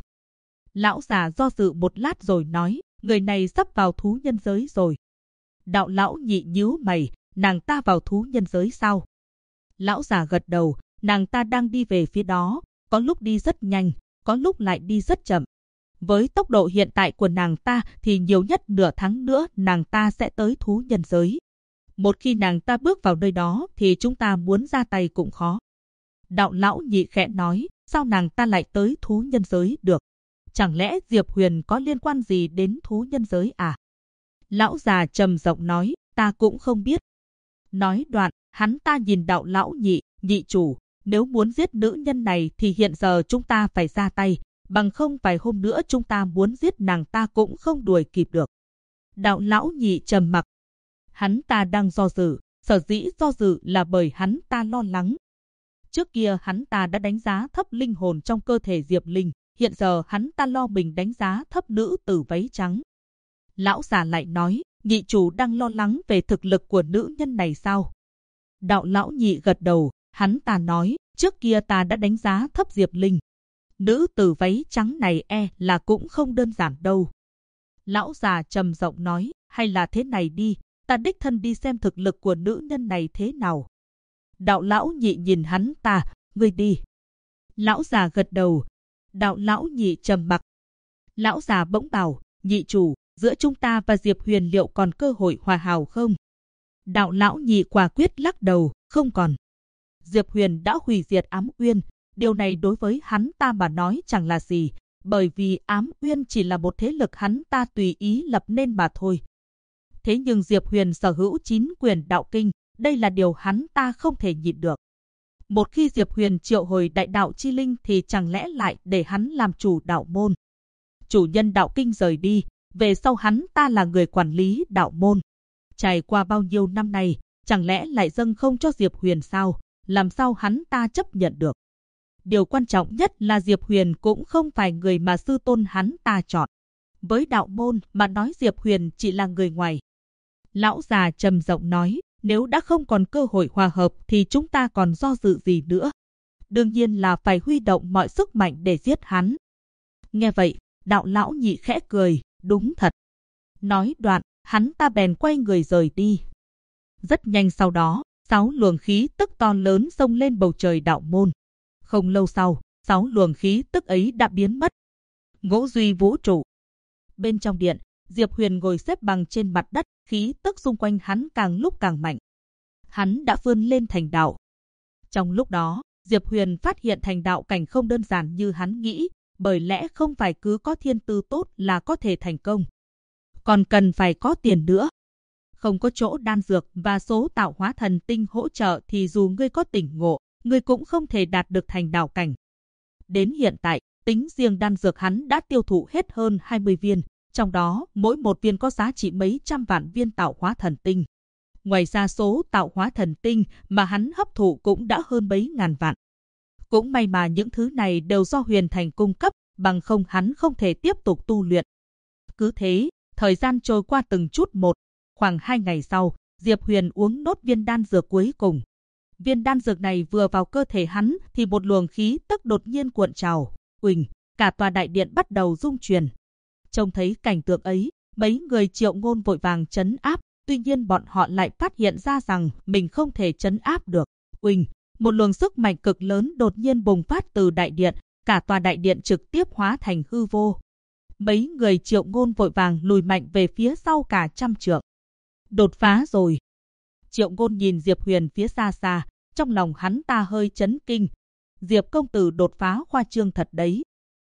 Lão già do dự một lát rồi nói, người này sắp vào thú nhân giới rồi. Đạo lão nhị nhíu mày, nàng ta vào thú nhân giới sao? Lão già gật đầu, nàng ta đang đi về phía đó, có lúc đi rất nhanh, có lúc lại đi rất chậm. Với tốc độ hiện tại của nàng ta thì nhiều nhất nửa tháng nữa nàng ta sẽ tới thú nhân giới. Một khi nàng ta bước vào nơi đó thì chúng ta muốn ra tay cũng khó. Đạo lão nhị khẽ nói, sao nàng ta lại tới thú nhân giới được? Chẳng lẽ Diệp Huyền có liên quan gì đến thú nhân giới à? Lão già trầm giọng nói, ta cũng không biết. Nói đoạn, hắn ta nhìn đạo lão nhị, nhị chủ, nếu muốn giết nữ nhân này thì hiện giờ chúng ta phải ra tay, bằng không vài hôm nữa chúng ta muốn giết nàng ta cũng không đuổi kịp được. Đạo lão nhị trầm mặc. Hắn ta đang do dự, sở dĩ do dự là bởi hắn ta lo lắng. Trước kia hắn ta đã đánh giá thấp linh hồn trong cơ thể Diệp Linh, hiện giờ hắn ta lo mình đánh giá thấp nữ tử váy trắng. Lão già lại nói, nhị chủ đang lo lắng về thực lực của nữ nhân này sao? Đạo lão nhị gật đầu, hắn ta nói, trước kia ta đã đánh giá thấp Diệp Linh. Nữ tử váy trắng này là cũng không đơn giản đâu. Lão già trầm giọng nói, hay là thế này đi, ta đích thân đi xem thực lực của nữ nhân này thế nào. Đạo lão nhị nhìn hắn ta, ngươi đi. Lão già gật đầu. Đạo lão nhị trầm mặc. Lão già bỗng bảo, nhị chủ, giữa chúng ta và Diệp Huyền liệu còn cơ hội hòa hảo không? Đạo lão nhị quả quyết lắc đầu, không còn. Diệp Huyền đã hủy diệt Ám Uyên, điều này đối với hắn ta mà nói chẳng là gì, bởi vì Ám Uyên chỉ là một thế lực hắn ta tùy ý lập nên mà thôi. Thế nhưng Diệp Huyền sở hữu 9 quyền đạo kinh, đây là điều hắn ta không thể nhịn được. Một khi Diệp Huyền triệu hồi đại đạo chi linh thì chẳng lẽ lại để hắn làm chủ đạo môn. Chủ nhân đạo kinh rời đi, về sau hắn ta là người quản lý đạo môn. Trải qua bao nhiêu năm này, chẳng lẽ lại dâng không cho Diệp Huyền sao? Làm sao hắn ta chấp nhận được? Điều quan trọng nhất là Diệp Huyền cũng không phải người mà sư tôn hắn ta chọn. Với đạo môn mà nói Diệp Huyền chỉ là người ngoài. Lão già trầm giọng nói, nếu đã không còn cơ hội hòa hợp thì chúng ta còn do dự gì nữa? Đương nhiên là phải huy động mọi sức mạnh để giết hắn. Nghe vậy, đạo lão nhị khẽ cười, đúng thật. Nói đoạn, hắn ta bèn quay người rời đi. Rất nhanh sau đó, 6 luồng khí tức to lớn xông lên bầu trời đạo môn. Không lâu sau, 6 luồng khí tức ấy đã biến mất. Ngũ duy vũ trụ. Bên trong điện, Diệp Huyền ngồi xếp bằng trên mặt đất, khí tức xung quanh hắn càng lúc càng mạnh. Hắn đã vươn lên thành đạo. Trong lúc đó, Diệp Huyền phát hiện thành đạo cảnh không đơn giản như hắn nghĩ, bởi lẽ không phải cứ có thiên tư tốt là có thể thành công. Còn cần phải có tiền nữa. Không có chỗ đan dược và số tạo hóa thần tinh hỗ trợ thì dù ngươi có tỉnh ngộ, ngươi cũng không thể đạt được thành đạo cảnh. Đến hiện tại, tính riêng đan dược hắn đã tiêu thụ hết hơn 20 viên, trong đó mỗi một viên có giá trị mấy trăm vạn viên tạo hóa thần tinh. Ngoài ra số tạo hóa thần tinh mà hắn hấp thụ cũng đã hơn mấy ngàn vạn. Cũng may mà những thứ này đều do Huyền Thành cung cấp, bằng không hắn không thể tiếp tục tu luyện. Cứ thế, thời gian trôi qua từng chút một. Khoảng 2 ngày sau, Diệp Huyền uống nốt viên đan dược cuối cùng. Viên đan dược này vừa vào cơ thể hắn thì một luồng khí tức đột nhiên cuộn trào, uỳnh, cả tòa đại điện bắt đầu rung chuyển. Trông thấy cảnh tượng ấy, mấy người Triệu Ngôn vội vàng trấn áp, tuy nhiên bọn họ lại phát hiện ra rằng mình không thể trấn áp được. Uỳnh, một luồng sức mạnh cực lớn đột nhiên bùng phát từ đại điện, cả tòa đại điện trực tiếp hóa thành hư vô. Mấy người Triệu Ngôn vội vàng lùi mạnh về phía sau cả trăm trượng. Đột phá rồi. Triệu Ngôn nhìn Diệp Huyền phía xa xa, trong lòng hắn ta hơi chấn kinh. Diệp công tử đột phá khoa trương thật đấy.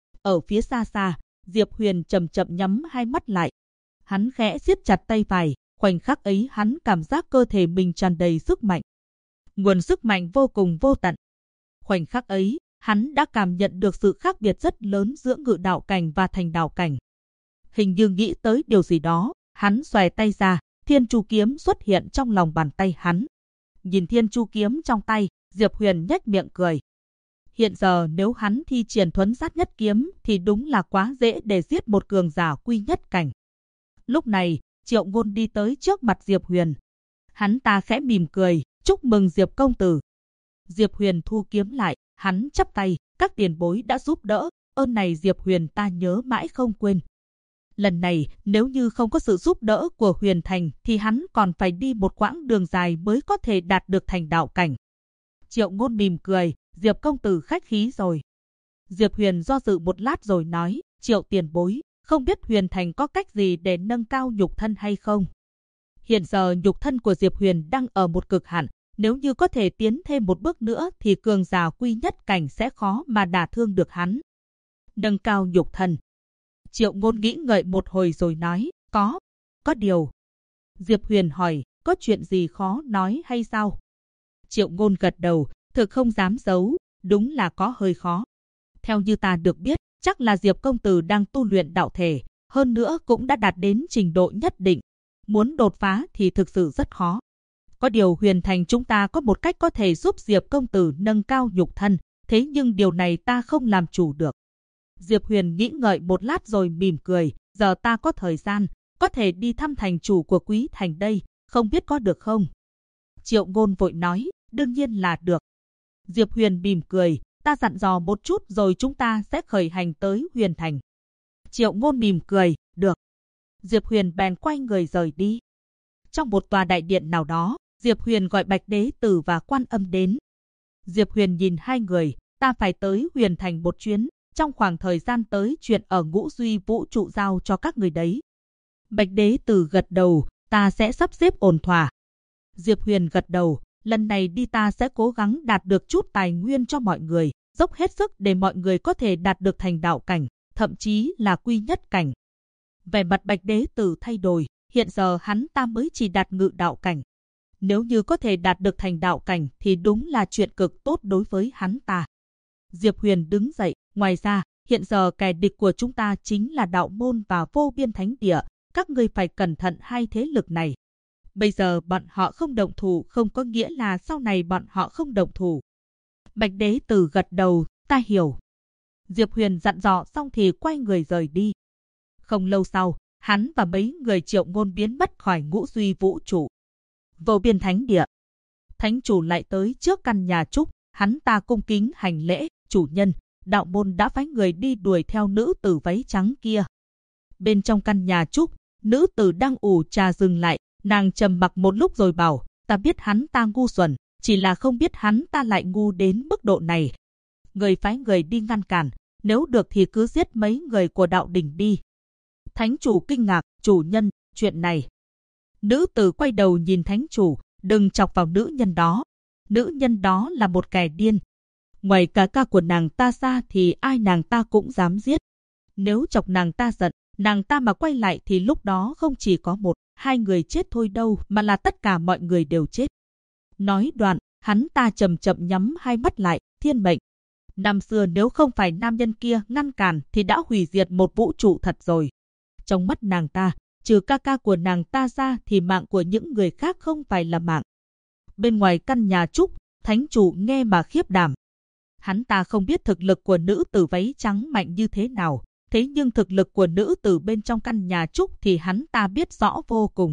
Ở phía xa xa, Diệp Huyền chậm chậm nhắm hai mắt lại. Hắn khẽ siết chặt tay phải, khoảnh khắc ấy hắn cảm giác cơ thể mình tràn đầy sức mạnh. Nguồn sức mạnh vô cùng vô tận. Khoảnh khắc ấy, hắn đã cảm nhận được sự khác biệt rất lớn giữa ngự đạo cảnh và thành đạo cảnh. Hình như nghĩ tới điều gì đó, hắn xòe tay ra, Thiên Chu kiếm xuất hiện trong lòng bàn tay hắn. Nhìn Thiên Chu kiếm trong tay, Diệp Huyền nhếch miệng cười. Hiện giờ nếu hắn thi triển thuấn sát nhất kiếm thì đúng là quá dễ để giết một cường giả quy nhất cảnh. Lúc này, Triệu Ngôn đi tới trước mặt Diệp Huyền. Hắn ta khẽ mỉm cười, chúc mừng Diệp công tử. Diệp Huyền thu kiếm lại, hắn chắp tay, các tiền bối đã giúp đỡ, ơn này Diệp Huyền ta nhớ mãi không quên. Lần này, nếu như không có sự giúp đỡ của Huyền Thành thì hắn còn phải đi một quãng đường dài mới có thể đạt được thành đạo cảnh. Triệu Ngôn mỉm cười, Diệp công tử khách khí rồi. Diệp Huyền do dự một lát rồi nói, Triệu tiền bối, không biết Huyền Thành có cách gì để nâng cao nhục thân hay không? Hiện giờ nhục thân của Diệp Huyền đang ở một cực hạn, nếu như có thể tiến thêm một bước nữa thì cường giả quy nhất cảnh sẽ khó mà đả thương được hắn. Nâng cao nhục thân. Triệu Ngôn nghĩ ngợi một hồi rồi nói, có điều. Diệp Huyền hỏi, có chuyện gì khó nói hay sao? Triệu Ngôn gật đầu, thực không dám giấu, đúng là có hơi khó. Theo như ta được biết, chắc là Diệp công tử đang tu luyện đạo thể, hơn nữa cũng đã đạt đến trình độ nhất định. Muốn đột phá thì thực sự rất khó. Có điều Huyền Thành chúng ta có một cách có thể giúp Diệp công tử nâng cao nhục thân, thế nhưng điều này ta không làm chủ được. Diệp Huyền nghĩ ngợi một lát rồi mỉm cười, giờ ta có thời gian, có thể đi thăm thành chủ của Quý Thành đây, không biết có được không? Triệu Ngôn vội nói, đương nhiên là được. Diệp Huyền mỉm cười, ta dặn dò một chút rồi chúng ta sẽ khởi hành tới Huyền Thành. Triệu Ngôn mỉm cười, được. Diệp Huyền bèn quay người rời đi. Trong một tòa đại điện nào đó, Diệp Huyền gọi Bạch Đế Tử và Quan Âm đến. Diệp Huyền nhìn hai người, ta phải tới Huyền Thành một chuyến, trong khoảng thời gian tới chuyện ở Ngũ Duy Vũ trụ giao cho các người đấy. Bạch Đế Tử gật đầu, ta sẽ sắp xếp ổn thỏa. Diệp Huyền gật đầu, lần này đi ta sẽ cố gắng đạt được chút tài nguyên cho mọi người, dốc hết sức để mọi người có thể đạt được thành đạo cảnh, thậm chí là quy nhất cảnh. Vẻ mặt Bạch Đế Tử thay đổi, hiện giờ hắn ta mới chỉ đạt ngự đạo cảnh. Nếu như có thể đạt được thành đạo cảnh thì đúng là chuyện cực tốt đối với hắn ta. Diệp Huyền đứng dậy, ngoài ra, hiện giờ kẻ địch của chúng ta chính là đạo môn và vô biên thánh địa, các ngươi phải cẩn thận hai thế lực này. Bây giờ bọn họ không động thủ không có nghĩa là sau này bọn họ không động thủ. Bạch Đế Tử gật đầu, ta hiểu. Diệp Huyền dặn dò xong thì quay người rời đi. Không lâu sau, hắn và mấy người Triệu Ngôn biến mất khỏi ngũ duy vũ trụ. Vô biên thánh địa. Thánh chủ lại tới trước căn nhà trúc, hắn ta cung kính hành lễ, chủ nhân, đạo môn đã phái người đi đuổi theo nữ tử váy trắng kia. Bên trong căn nhà trúc, nữ tử đang ủ trà dừng lại, nàng trầm mặc một lúc rồi bảo, ta biết hắn ta ngu xuẩn, chỉ là không biết hắn ta lại ngu đến mức độ này. Người phái người đi ngăn cản, nếu được thì cứ giết mấy người của đạo đình đi. Thánh chủ kinh ngạc, chủ nhân, chuyện này. Nữ tử quay đầu nhìn thánh chủ, đừng chọc vào nữ nhân đó. Nữ nhân đó là một kẻ điên. Ngoài cả ca của nàng ta ra thì ai nàng ta cũng dám giết. Nếu chọc nàng ta giận, nàng ta mà quay lại thì lúc đó không chỉ có một, hai người chết thôi đâu mà là tất cả mọi người đều chết. Nói đoạn, hắn ta chậm chậm nhắm hai mắt lại, thiên mệnh. Năm xưa nếu không phải nam nhân kia ngăn cản thì đã hủy diệt một vũ trụ thật rồi. Trong mắt nàng ta, trừ ca ca của nàng ta ra thì mạng của những người khác không phải là mạng. Bên ngoài căn nhà trúc, thánh chủ nghe mà khiếp đảm. Hắn ta không biết thực lực của nữ tử váy trắng mạnh như thế nào, thế nhưng thực lực của nữ tử bên trong căn nhà trúc thì hắn ta biết rõ vô cùng.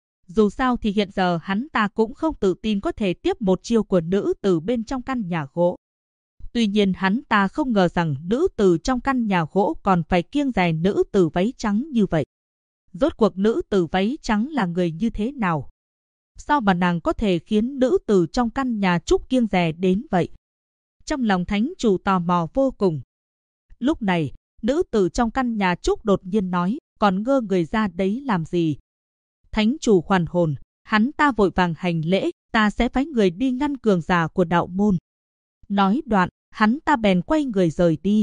Dù sao thì hiện giờ hắn ta cũng không tự tin có thể tiếp một chiêu của nữ tử bên trong căn nhà gỗ. Tuy nhiên hắn ta không ngờ rằng nữ tử trong căn nhà gỗ còn phải kiêng dè nữ tử váy trắng như vậy. Rốt cuộc nữ tử váy trắng là người như thế nào? Sao mà nàng có thể khiến nữ tử trong căn nhà trúc kiêng dè đến vậy? Trong lòng thánh chủ tò mò vô cùng. Lúc này, nữ tử trong căn nhà trúc đột nhiên nói, còn ngơ người ra đấy làm gì? Thánh chủ hoàn hồn, hắn ta vội vàng hành lễ, ta sẽ phái người đi ngăn cường giả của đạo môn. Nói đoạn, hắn ta bèn quay người rời đi.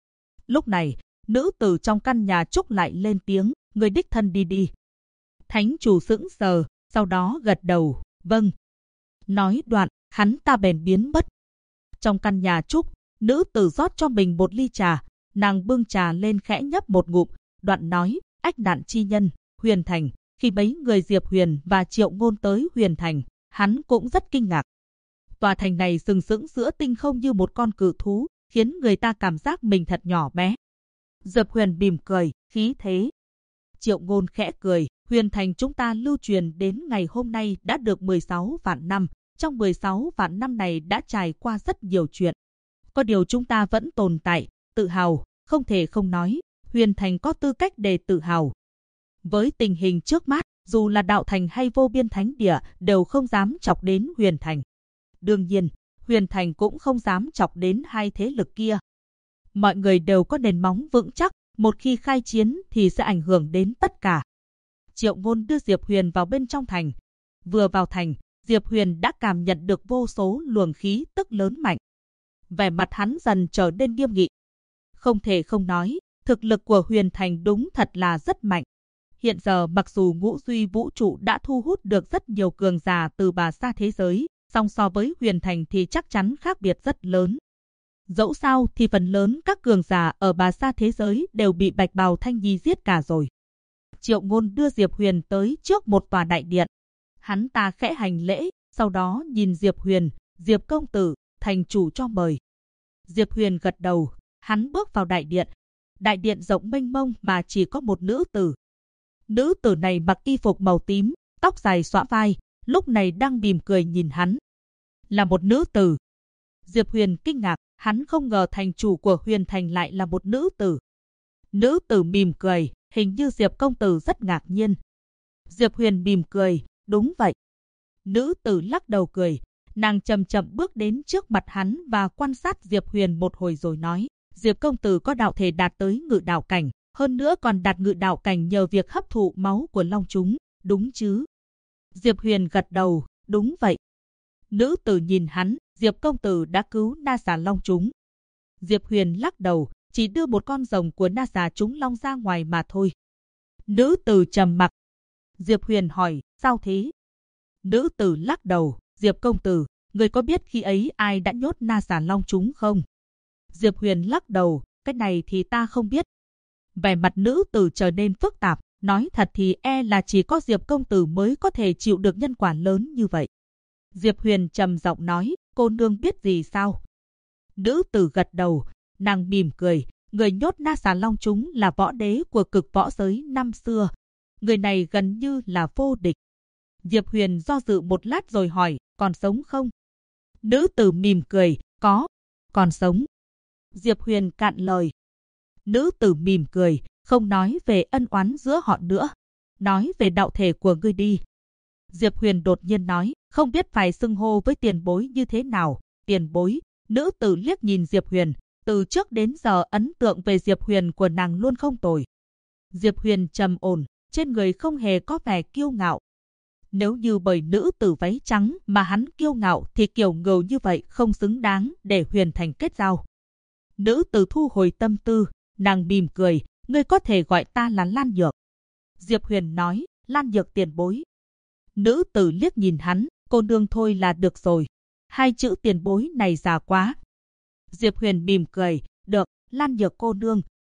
Lúc này, nữ tử trong căn nhà trúc lại lên tiếng, người đích thân đi đi. Thánh chủ sững sờ, sau đó gật đầu, vâng. Nói đoạn, hắn ta bèn biến mất. Trong căn nhà trúc, nữ tử rót cho mình một ly trà, nàng bưng trà lên khẽ nhấp một ngụm, đoạn nói, ách nạn chi nhân, Huyền Thành. Khi mấy người Diệp Huyền và Triệu Ngôn tới Huyền Thành, hắn cũng rất kinh ngạc. Tòa thành này sừng sững giữa tinh không như một con cự thú, khiến người ta cảm giác mình thật nhỏ bé. Diệp Huyền mỉm cười, khí thế. Triệu Ngôn khẽ cười, Huyền Thành chúng ta lưu truyền đến ngày hôm nay đã được 16 vạn năm. Trong 16 vạn năm này đã trải qua rất nhiều chuyện. Có điều chúng ta vẫn tồn tại, tự hào, không thể không nói, Huyền Thành có tư cách để tự hào. Với tình hình trước mắt, dù là đạo thành hay vô biên thánh địa đều không dám chọc đến Huyền Thành. Đương nhiên, Huyền Thành cũng không dám chọc đến hai thế lực kia. Mọi người đều có nền móng vững chắc, một khi khai chiến thì sẽ ảnh hưởng đến tất cả. Triệu Ngôn đưa Diệp Huyền vào bên trong thành. Vừa vào thành, Diệp Huyền đã cảm nhận được vô số luồng khí tức lớn mạnh. Vẻ mặt hắn dần trở nên nghiêm nghị. Không thể không nói, thực lực của Huyền Thành đúng thật là rất mạnh. Hiện giờ mặc dù ngũ duy vũ trụ đã thu hút được rất nhiều cường giả từ bà xa thế giới, song so với Huyền Thành thì chắc chắn khác biệt rất lớn. Dẫu sao thì phần lớn các cường giả ở bà xa thế giới đều bị Bạch Bào Thanh Nhi giết cả rồi. Triệu Ngôn đưa Diệp Huyền tới trước một tòa đại điện. Hắn ta khẽ hành lễ, sau đó nhìn Diệp Huyền, Diệp công tử, thành chủ cho mời. Diệp Huyền gật đầu, hắn bước vào đại điện. Đại điện rộng mênh mông mà chỉ có một nữ tử. Nữ tử này mặc y phục màu tím, tóc dài xõa vai, lúc này đang mỉm cười nhìn hắn. Là một nữ tử. Diệp Huyền kinh ngạc, hắn không ngờ thành chủ của Huyền Thành lại là một nữ tử. Nữ tử mỉm cười, hình như Diệp công tử rất ngạc nhiên. Diệp Huyền mỉm cười, đúng vậy. Nữ tử lắc đầu cười, nàng chậm chậm bước đến trước mặt hắn và quan sát Diệp Huyền một hồi rồi nói, Diệp công tử có đạo thể đạt tới ngự đạo cảnh, hơn nữa còn đạt ngự đạo cảnh nhờ việc hấp thụ máu của long chúng, đúng chứ? Diệp Huyền gật đầu, đúng vậy. Nữ tử nhìn hắn, Diệp công tử đã cứu na xà long chúng. Diệp Huyền lắc đầu, chỉ đưa một con rồng của na xà chúng long ra ngoài mà thôi. Nữ tử trầm mặc. Diệp Huyền hỏi, sao thế? Nữ tử lắc đầu, Diệp công tử, người có biết khi ấy ai đã nhốt na xà long chúng không? Diệp Huyền lắc đầu, Cái này thì ta không biết. Vẻ mặt nữ tử trở nên phức tạp, nói thật thì là chỉ có Diệp công tử mới có thể chịu được nhân quả lớn như vậy. Diệp Huyền trầm giọng nói, cô nương biết gì sao? Nữ tử gật đầu, nàng mỉm cười, người nhốt Na Xà Long chúng là võ đế của cực võ giới năm xưa. Người này gần như là vô địch. Diệp Huyền do dự một lát rồi hỏi, còn sống không? Nữ tử mỉm cười, có, còn sống. Diệp Huyền cạn lời. Nữ tử mỉm cười, không nói về ân oán giữa họ nữa. Nói về đạo thể của ngươi đi. Diệp Huyền đột nhiên nói, không biết phải xưng hô với tiền bối như thế nào. Tiền bối, nữ tử liếc nhìn Diệp Huyền. Từ trước đến giờ ấn tượng về Diệp Huyền của nàng luôn không tồi. Diệp Huyền trầm ổn, trên người không hề có vẻ kiêu ngạo. Nếu như bởi nữ tử váy trắng mà hắn kiêu ngạo thì kiểu ngầu như vậy không xứng đáng để Huyền Thành kết giao. Nữ tử thu hồi tâm tư, nàng mỉm cười, ngươi có thể gọi ta là Lan Nhược. Diệp Huyền nói, Lan Nhược tiền bối. Nữ tử liếc nhìn hắn, cô nương thôi là được rồi. Hai chữ tiền bối này già quá. Diệp Huyền mỉm cười, được, Lan Nhược cô nương.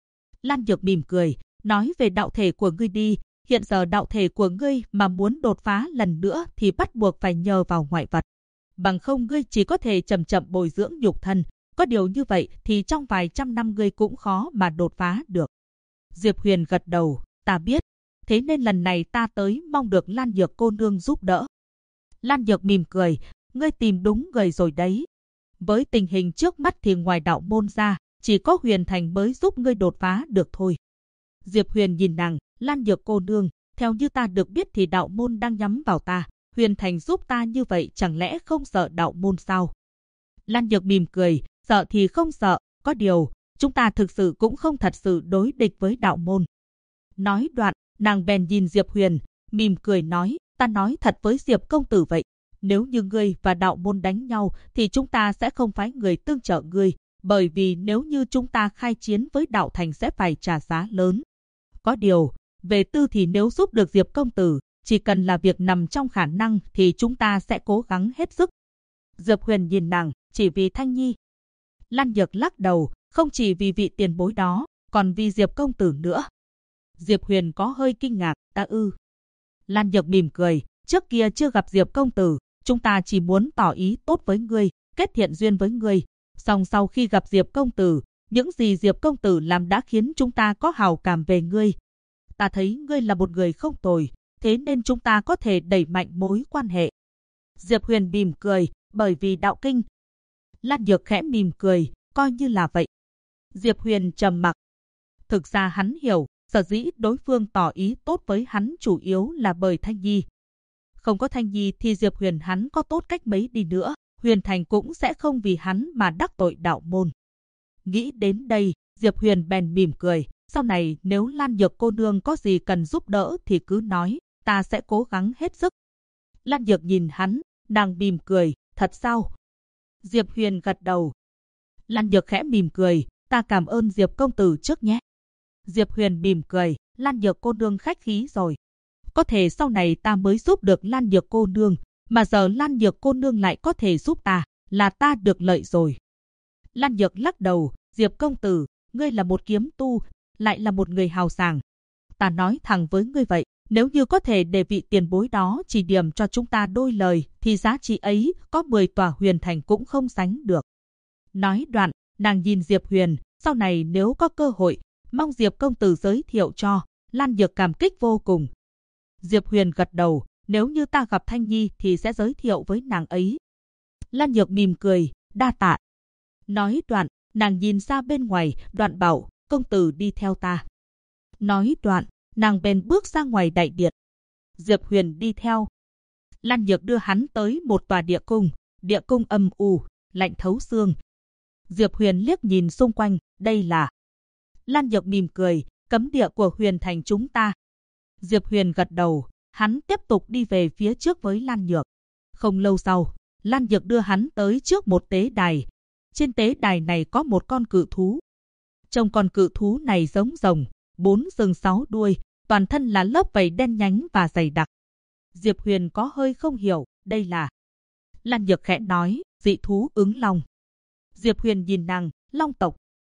Lan Nhược mỉm cười, nói về đạo thể của ngươi đi. Hiện giờ đạo thể của ngươi mà muốn đột phá lần nữa thì bắt buộc phải nhờ vào ngoại vật. Bằng không ngươi chỉ có thể chậm chậm bồi dưỡng nhục thân. Có điều như vậy thì trong vài trăm năm ngươi cũng khó mà đột phá được. Diệp Huyền gật đầu, ta biết. Thế nên lần này ta tới mong được Lan Nhược cô nương giúp đỡ. Lan Nhược mỉm cười, ngươi tìm đúng người rồi đấy. Với tình hình trước mắt thì ngoài đạo môn ra, chỉ có Huyền Thành mới giúp ngươi đột phá được thôi. Diệp Huyền nhìn nàng, Lan Nhược cô nương, theo như ta được biết thì đạo môn đang nhắm vào ta. Huyền Thành giúp ta như vậy chẳng lẽ không sợ đạo môn sao? Lan Nhược mỉm cười, sợ thì không sợ, có điều, chúng ta thực sự cũng không thật sự đối địch với đạo môn. Nói đoạn, nàng bèn nhìn Diệp Huyền, mỉm cười nói, ta nói thật với Diệp công tử vậy. Nếu như ngươi và đạo môn đánh nhau thì chúng ta sẽ không phái người tương trợ ngươi, bởi vì nếu như chúng ta khai chiến với đạo thành sẽ phải trả giá lớn. Có điều, về tư thì nếu giúp được Diệp công tử, chỉ cần là việc nằm trong khả năng thì chúng ta sẽ cố gắng hết sức. Diệp Huyền nhìn nàng, chỉ vì Thanh Nhi. Lan Nhược lắc đầu, không chỉ vì vị tiền bối đó, còn vì Diệp công tử nữa. Diệp Huyền có hơi kinh ngạc, ta ư. Lan Nhược mỉm cười, trước kia chưa gặp Diệp công tử, chúng ta chỉ muốn tỏ ý tốt với ngươi, kết thiện duyên với ngươi. Song sau khi gặp Diệp công tử, những gì Diệp công tử làm đã khiến chúng ta có hào cảm về ngươi. Ta thấy ngươi là một người không tồi, thế nên chúng ta có thể đẩy mạnh mối quan hệ. Diệp Huyền mỉm cười, bởi vì đạo kinh. Lan Nhược khẽ mỉm cười, coi như là vậy. Diệp Huyền trầm mặc. Thực ra hắn hiểu, sở dĩ đối phương tỏ ý tốt với hắn chủ yếu là bởi Thanh Nhi. Không có Thanh Nhi thì Diệp Huyền hắn có tốt cách mấy đi nữa, Huyền Thành cũng sẽ không vì hắn mà đắc tội đạo môn. Nghĩ đến đây, Diệp Huyền bèn mỉm cười, sau này nếu Lan Nhược cô nương có gì cần giúp đỡ thì cứ nói, ta sẽ cố gắng hết sức. Lan Nhược nhìn hắn, nàng mỉm cười, thật sao? Diệp Huyền gật đầu. Lan Nhược khẽ mỉm cười, ta cảm ơn Diệp công tử trước nhé. Diệp Huyền mỉm cười, Lan Nhược cô nương khách khí rồi. Có thể sau này ta mới giúp được Lan Nhược cô nương, mà giờ Lan Nhược cô nương lại có thể giúp ta, là ta được lợi rồi. Lan Nhược lắc đầu, Diệp công tử, ngươi là một kiếm tu, lại là một người hào sảng. Ta nói thẳng với ngươi vậy, nếu như có thể để vị tiền bối đó chỉ điểm cho chúng ta đôi lời, thì giá trị ấy có 10 tòa Huyền Thành cũng không sánh được. Nói đoạn, nàng nhìn Diệp Huyền, sau này nếu có cơ hội, mong Diệp công tử giới thiệu cho. Lan Nhược cảm kích vô cùng. Diệp Huyền gật đầu, nếu như ta gặp Thanh Nhi thì sẽ giới thiệu với nàng ấy. Lan Nhược mỉm cười, đa tạ. Nói đoạn, nàng nhìn ra bên ngoài, đoạn bảo, công tử đi theo ta. Nói đoạn, nàng bèn bước ra ngoài đại điện. Diệp Huyền đi theo. Lan Nhược đưa hắn tới một tòa địa cung âm u, lạnh thấu xương. Diệp Huyền liếc nhìn xung quanh, đây là... Lan Nhược mỉm cười, cấm địa của Huyền Thành chúng ta. Diệp Huyền gật đầu, hắn tiếp tục đi về phía trước với Lan Nhược. Không lâu sau, Lan Nhược đưa hắn tới trước một tế đài. Trên tế đài này có một con cự thú. Trông con cự thú này giống rồng, 4 sừng 6 đuôi, toàn thân là lớp vảy đen nhánh và dày đặc. Diệp Huyền có hơi không hiểu, đây là... Lan Nhược khẽ nói, dị thú ứng long. Diệp Huyền nhìn nàng, long tộc.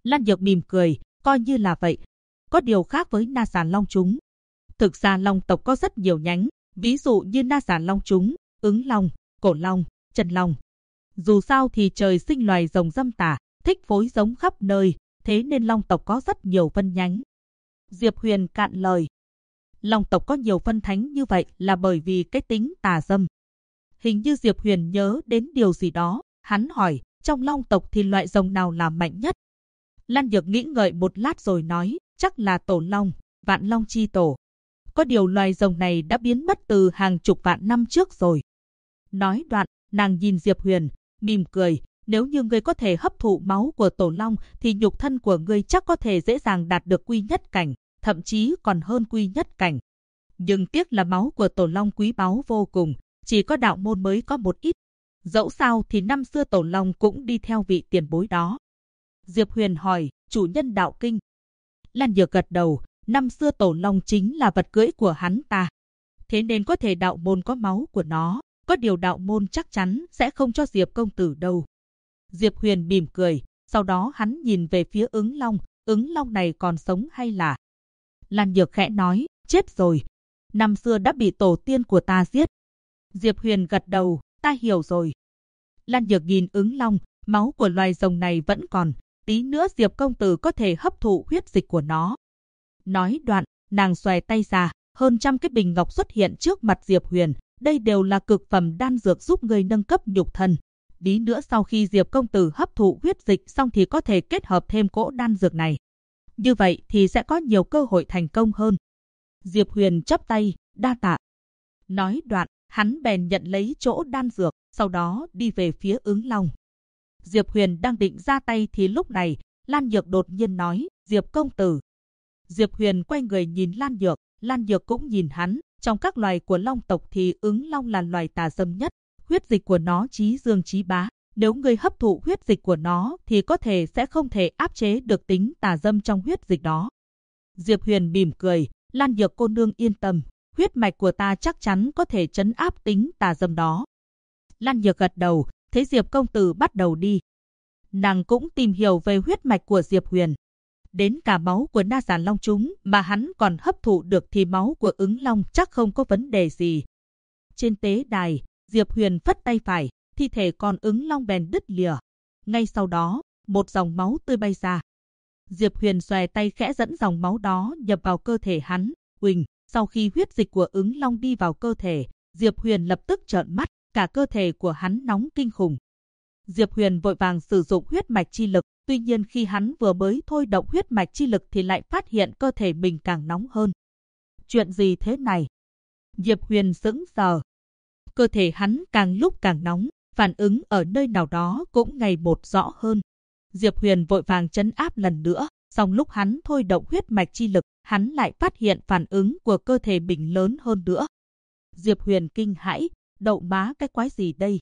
Lan Nhược mỉm cười, coi như là vậy. Có điều khác với Na Giản Long chúng. Thực ra Long tộc có rất nhiều nhánh, ví dụ như Na Giản Long chúng, Ứng Long, Cổ Long, Chân Long. Dù sao thì trời sinh loài rồng dâm tả, thích phối giống khắp nơi, thế nên Long tộc có rất nhiều phân nhánh. Diệp Huyền cạn lời. Long tộc có nhiều phân thánh như vậy là bởi vì cái tính tà dâm. Hình như Diệp Huyền nhớ đến điều gì đó, hắn hỏi, trong Long tộc thì loại rồng nào là mạnh nhất? Lan Nhược nghĩ ngợi một lát rồi nói, chắc là Tổ Long, Vạn Long chi tổ. Có điều loài rồng này đã biến mất từ hàng chục vạn năm trước rồi. Nói đoạn, nàng nhìn Diệp Huyền, mỉm cười, nếu như ngươi có thể hấp thụ máu của Tổ Long thì nhục thân của ngươi chắc có thể dễ dàng đạt được quy nhất cảnh, thậm chí còn hơn quy nhất cảnh. Nhưng tiếc là máu của Tổ Long quý báu vô cùng, chỉ có đạo môn mới có một ít. Dẫu sao thì năm xưa Tổ Long cũng đi theo vị tiền bối đó. Diệp Huyền hỏi, chủ nhân đạo kinh. Lan Nhược gật đầu, năm xưa Tổ Long chính là vật cưỡi của hắn ta. Thế nên có thể đạo môn có máu của nó, có điều đạo môn chắc chắn sẽ không cho Diệp công tử đâu. Diệp Huyền mỉm cười, sau đó hắn nhìn về phía Ứng Long này còn sống hay là? Lan Nhược khẽ nói, chết rồi. Năm xưa đã bị tổ tiên của ta giết. Diệp Huyền gật đầu, ta hiểu rồi. Lan Nhược nhìn Ứng Long, máu của loài rồng này vẫn còn, tí nữa Diệp công tử có thể hấp thụ huyết dịch của nó. Nói đoạn, nàng xòe tay ra, hơn trăm cái bình ngọc xuất hiện trước mặt Diệp Huyền, đây đều là cực phẩm đan dược giúp người nâng cấp nhục thân. Tí nữa sau khi Diệp công tử hấp thụ huyết dịch xong thì có thể kết hợp thêm cỗ đan dược này. Như vậy thì sẽ có nhiều cơ hội thành công hơn. Diệp Huyền chắp tay, đa tạ. Nói đoạn, hắn bèn nhận lấy chỗ đan dược, sau đó đi về phía Ứng Long. Diệp Huyền đang định ra tay thì lúc này, Lan Nhược đột nhiên nói, Diệp công tử. Diệp Huyền quay người nhìn Lan Nhược cũng nhìn hắn, trong các loài của Long tộc thì Ứng Long là loài tà dâm nhất, huyết dịch của nó chí dương chí bá. Nếu người hấp thụ huyết dịch của nó thì có thể sẽ không thể áp chế được tính tà dâm trong huyết dịch đó. Diệp Huyền mỉm cười, Lan Nhược cô nương yên tâm, huyết mạch của ta chắc chắn có thể trấn áp tính tà dâm đó. Lan Nhược gật đầu, thấy Diệp công tử bắt đầu đi. Nàng cũng tìm hiểu về huyết mạch của Diệp Huyền. Đến cả máu của Na Giản Long chúng mà hắn còn hấp thụ được thì máu của Ứng Long chắc không có vấn đề gì. Trên tế đài, Diệp Huyền phất tay phải, thi thể con Ứng Long bèn đứt lìa. Ngay sau đó, một dòng máu tươi bay ra. Diệp Huyền xòe tay khẽ dẫn dòng máu đó nhập vào cơ thể hắn. Huỳnh, sau khi huyết dịch của Ứng Long đi vào cơ thể, Diệp Huyền lập tức trợn mắt, cả cơ thể của hắn nóng kinh khủng. Diệp Huyền vội vàng sử dụng huyết mạch chi lực, tuy nhiên khi hắn vừa mới thôi động huyết mạch chi lực thì lại phát hiện cơ thể mình càng nóng hơn. Chuyện gì thế này? Diệp Huyền sững sờ. Cơ thể hắn càng lúc càng nóng, phản ứng ở nơi nào đó cũng ngày một rõ hơn. Diệp Huyền vội vàng trấn áp lần nữa, song lúc hắn thôi động huyết mạch chi lực, hắn lại phát hiện phản ứng của cơ thể mình lớn hơn nữa. Diệp Huyền kinh hãi, đậu má cái quái gì đây?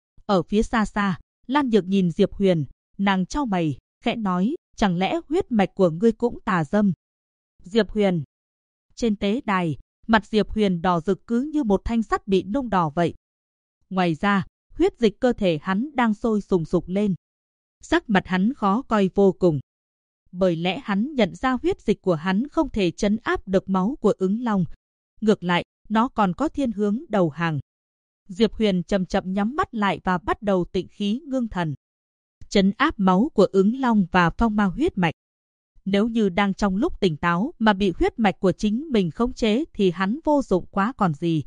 Ở phía xa xa, Lan Nhược nhìn Diệp Huyền, nàng chau mày, khẽ nói, chẳng lẽ huyết mạch của ngươi cũng tà dâm? Diệp Huyền. Trên tế đài, mặt Diệp Huyền đỏ rực cứ như một thanh sắt bị nung đỏ vậy. Ngoài ra, huyết dịch cơ thể hắn đang sôi sùng sục lên. Sắc mặt hắn khó coi vô cùng. Bởi lẽ hắn nhận ra huyết dịch của hắn không thể trấn áp được máu của Ứng Long. Ngược lại, nó còn có thiên hướng đầu hàng. Diệp Huyền chậm chậm nhắm mắt lại và bắt đầu tịnh khí ngưng thần. Trấn áp máu của Ứng Long và phong ma huyết mạch. Nếu như đang trong lúc tỉnh táo mà bị huyết mạch của chính mình khống chế thì hắn vô dụng quá còn gì.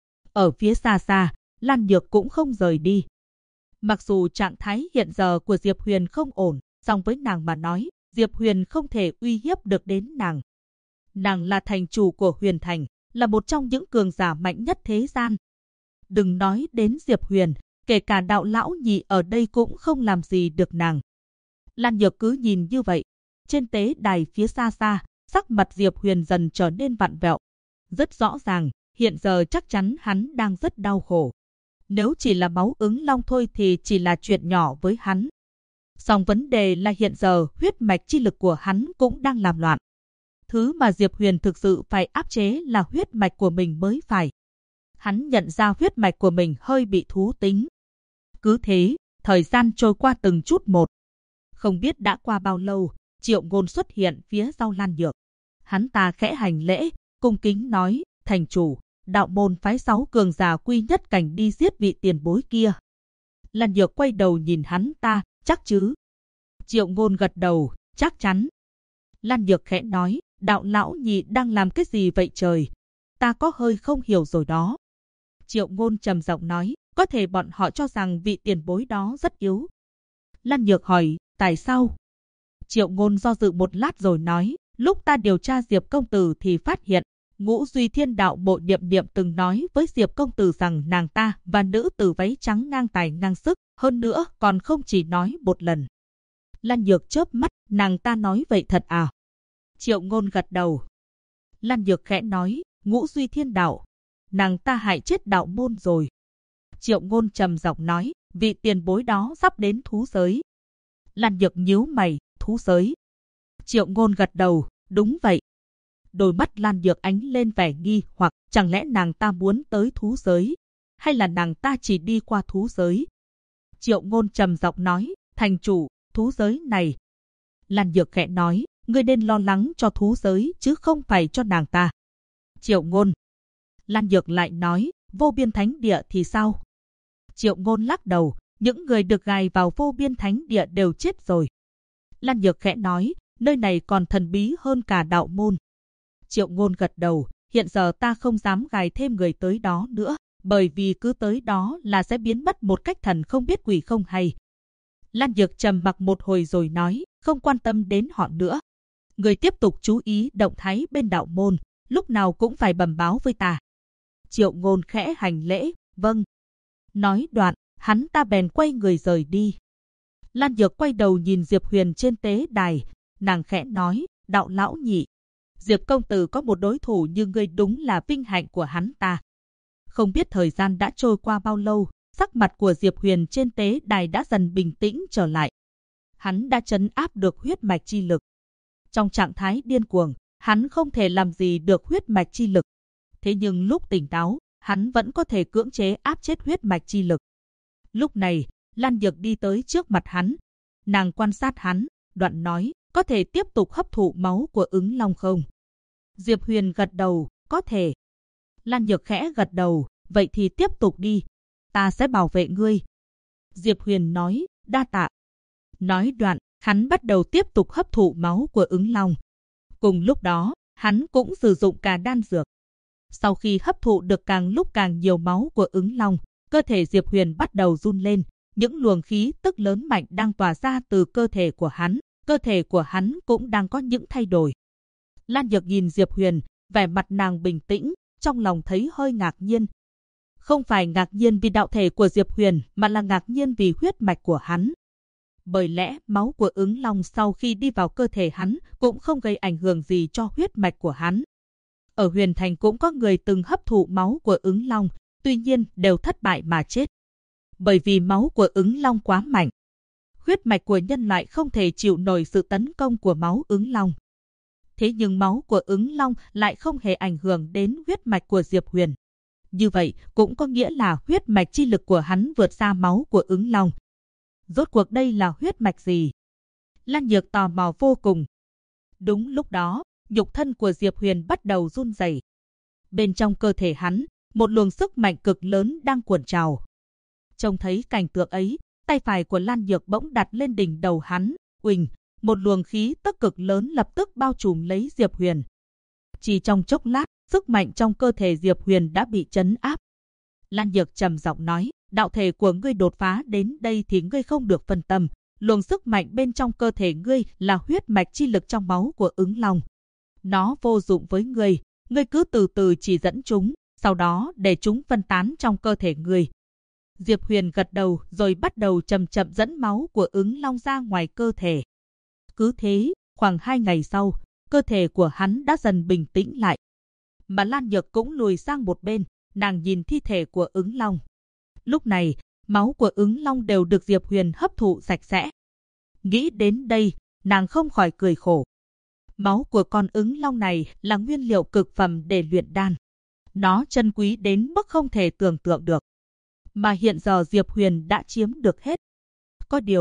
Ở phía xa xa, Lan Nhược cũng không rời đi. Mặc dù trạng thái hiện giờ của Diệp Huyền không ổn, song với nàng mà nói, Diệp Huyền không thể uy hiếp được đến nàng. Nàng là thành chủ của Huyền Thành, là một trong những cường giả mạnh nhất thế gian. Đừng nói đến Diệp Huyền, kể cả đạo lão nhị ở đây cũng không làm gì được nàng. Lan Nhược cứ nhìn như vậy. Trên tế đài phía xa xa, sắc mặt Diệp Huyền dần trở nên vặn vẹo. Rất rõ ràng, hiện giờ chắc chắn hắn đang rất đau khổ. Nếu chỉ là máu Ứng Long thôi thì chỉ là chuyện nhỏ với hắn. Song vấn đề là hiện giờ huyết mạch chi lực của hắn cũng đang làm loạn. Thứ mà Diệp Huyền thực sự phải áp chế là huyết mạch của mình mới phải. Hắn nhận ra huyết mạch của mình hơi bị thú tính. Cứ thế, thời gian trôi qua từng chút một. Không biết đã qua bao lâu, Triệu Ngôn xuất hiện phía sau Lan Nhược. Hắn ta khẽ hành lễ, cung kính nói, thành chủ, đạo môn phái 6 cường giả quy nhất cảnh đi giết vị tiền bối kia. Lan Nhược quay đầu nhìn hắn ta, chắc chứ? Triệu Ngôn gật đầu, chắc chắn. Lan Nhược khẽ nói, đạo lão nhị đang làm cái gì vậy trời? Ta có hơi không hiểu rồi đó. Triệu Ngôn trầm giọng nói, có thể bọn họ cho rằng vị tiền bối đó rất yếu. Lan Nhược hỏi, tại sao? Triệu Ngôn do dự một lát rồi nói, lúc ta điều tra Diệp công tử thì phát hiện, Ngũ Duy Thiên đạo bộ Niệm Niệm từng nói với Diệp công tử rằng nàng ta và nữ tử váy trắng ngang tài ngang sức, hơn nữa còn không chỉ nói một lần. Lan Nhược chớp mắt, nàng ta nói vậy thật à? Triệu Ngôn gật đầu. Lan Nhược khẽ nói, Ngũ Duy Thiên đạo, nàng ta hại chết đạo môn rồi. Triệu Ngôn trầm giọng nói, vị tiền bối đó sắp đến thú giới. Lan Nhược nhíu mày, thú giới. Triệu Ngôn gật đầu, đúng vậy. Đôi mắt Lan Nhược ánh lên vẻ nghi hoặc, chẳng lẽ nàng ta muốn tới thú giới, hay là nàng ta chỉ đi qua thú giới? Triệu Ngôn trầm giọng nói, thành chủ, thú giới này. Lan Nhược khẽ nói, ngươi nên lo lắng cho thú giới chứ không phải cho nàng ta. Triệu Ngôn. Lan Nhược lại nói, vô biên thánh địa thì sao? Triệu Ngôn lắc đầu, những người được gài vào vô biên thánh địa đều chết rồi. Lan Nhược khẽ nói, nơi này còn thần bí hơn cả đạo môn. Triệu Ngôn gật đầu, hiện giờ ta không dám gài thêm người tới đó nữa, bởi vì cứ tới đó là sẽ biến mất một cách thần không biết quỷ không hay. Lan Nhược trầm mặc một hồi rồi nói, không quan tâm đến họ nữa. Người tiếp tục chú ý động thái bên đạo môn, lúc nào cũng phải bẩm báo với ta. Triệu Ngôn khẽ hành lễ, vâng. Nói đoạn, hắn ta bèn quay người rời đi. Lan Nhược quay đầu nhìn Diệp Huyền trên tế đài, nàng khẽ nói, đạo lão nhị, Diệp công tử có một đối thủ như ngươi đúng là vinh hạnh của hắn ta. Không biết thời gian đã trôi qua bao lâu, sắc mặt của Diệp Huyền trên tế đài đã dần bình tĩnh trở lại. Hắn đã trấn áp được huyết mạch chi lực. Trong trạng thái điên cuồng, hắn không thể làm gì được huyết mạch chi lực. Thế nhưng lúc tỉnh táo, hắn vẫn có thể cưỡng chế áp chế huyết mạch chi lực. Lúc này, Lan Nhược đi tới trước mặt hắn. Nàng quan sát hắn, đoạn nói, có thể tiếp tục hấp thụ máu của ứng long không? Diệp Huyền gật đầu, có thể. Lan Nhược khẽ gật đầu, vậy thì tiếp tục đi. Ta sẽ bảo vệ ngươi. Diệp Huyền nói, đa tạ. Nói đoạn, hắn bắt đầu tiếp tục hấp thụ máu của ứng long. Cùng lúc đó, hắn cũng sử dụng cả đan dược. Sau khi hấp thụ được càng lúc càng nhiều máu của ứng long, cơ thể Diệp Huyền bắt đầu run lên. Những luồng khí tức lớn mạnh đang tỏa ra từ cơ thể của hắn. Cơ thể của hắn cũng đang có những thay đổi. Lan Nhược nhìn Diệp Huyền, vẻ mặt nàng bình tĩnh, trong lòng thấy hơi ngạc nhiên. Không phải ngạc nhiên vì đạo thể của Diệp Huyền, mà là ngạc nhiên vì huyết mạch của hắn. Bởi lẽ máu của ứng long sau khi đi vào cơ thể hắn cũng không gây ảnh hưởng gì cho huyết mạch của hắn. Ở Huyền Thành cũng có người từng hấp thụ máu của ứng long, tuy nhiên đều thất bại mà chết. Bởi vì máu của ứng long quá mạnh. Huyết mạch của nhân loại không thể chịu nổi sự tấn công của máu ứng long. Thế nhưng máu của ứng long lại không hề ảnh hưởng đến huyết mạch của Diệp Huyền. Như vậy cũng có nghĩa là huyết mạch chi lực của hắn vượt xa máu của ứng long. Rốt cuộc đây là huyết mạch gì? Lan Nhược tò mò vô cùng. Đúng lúc đó, nhục thân của Diệp Huyền bắt đầu run rẩy. Bên trong cơ thể hắn, một luồng sức mạnh cực lớn đang cuộn trào. Trông thấy cảnh tượng ấy, tay phải của Lan Nhược bỗng đặt lên đỉnh đầu hắn, uỳnh, một luồng khí tức cực lớn lập tức bao trùm lấy Diệp Huyền. Chỉ trong chốc lát, sức mạnh trong cơ thể Diệp Huyền đã bị trấn áp. Lan Nhược trầm giọng nói, đạo thể của ngươi đột phá đến đây thì ngươi không được phân tâm. Luồng sức mạnh bên trong cơ thể ngươi là huyết mạch chi lực trong máu của ứng long. Nó vô dụng với ngươi, ngươi cứ từ từ chỉ dẫn chúng, sau đó để chúng phân tán trong cơ thể ngươi. Diệp Huyền gật đầu rồi bắt đầu chậm chậm dẫn máu của ứng long ra ngoài cơ thể. Cứ thế, khoảng 2 ngày sau, cơ thể của hắn đã dần bình tĩnh lại. Mà Lan Nhược cũng lùi sang một bên, nàng nhìn thi thể của ứng long. Lúc này, máu của ứng long đều được Diệp Huyền hấp thụ sạch sẽ. Nghĩ đến đây, nàng không khỏi cười khổ. Máu của con ứng long này là nguyên liệu cực phẩm để luyện đan. Nó chân quý đến mức không thể tưởng tượng được. Mà hiện giờ Diệp Huyền đã chiếm được hết. Có điều,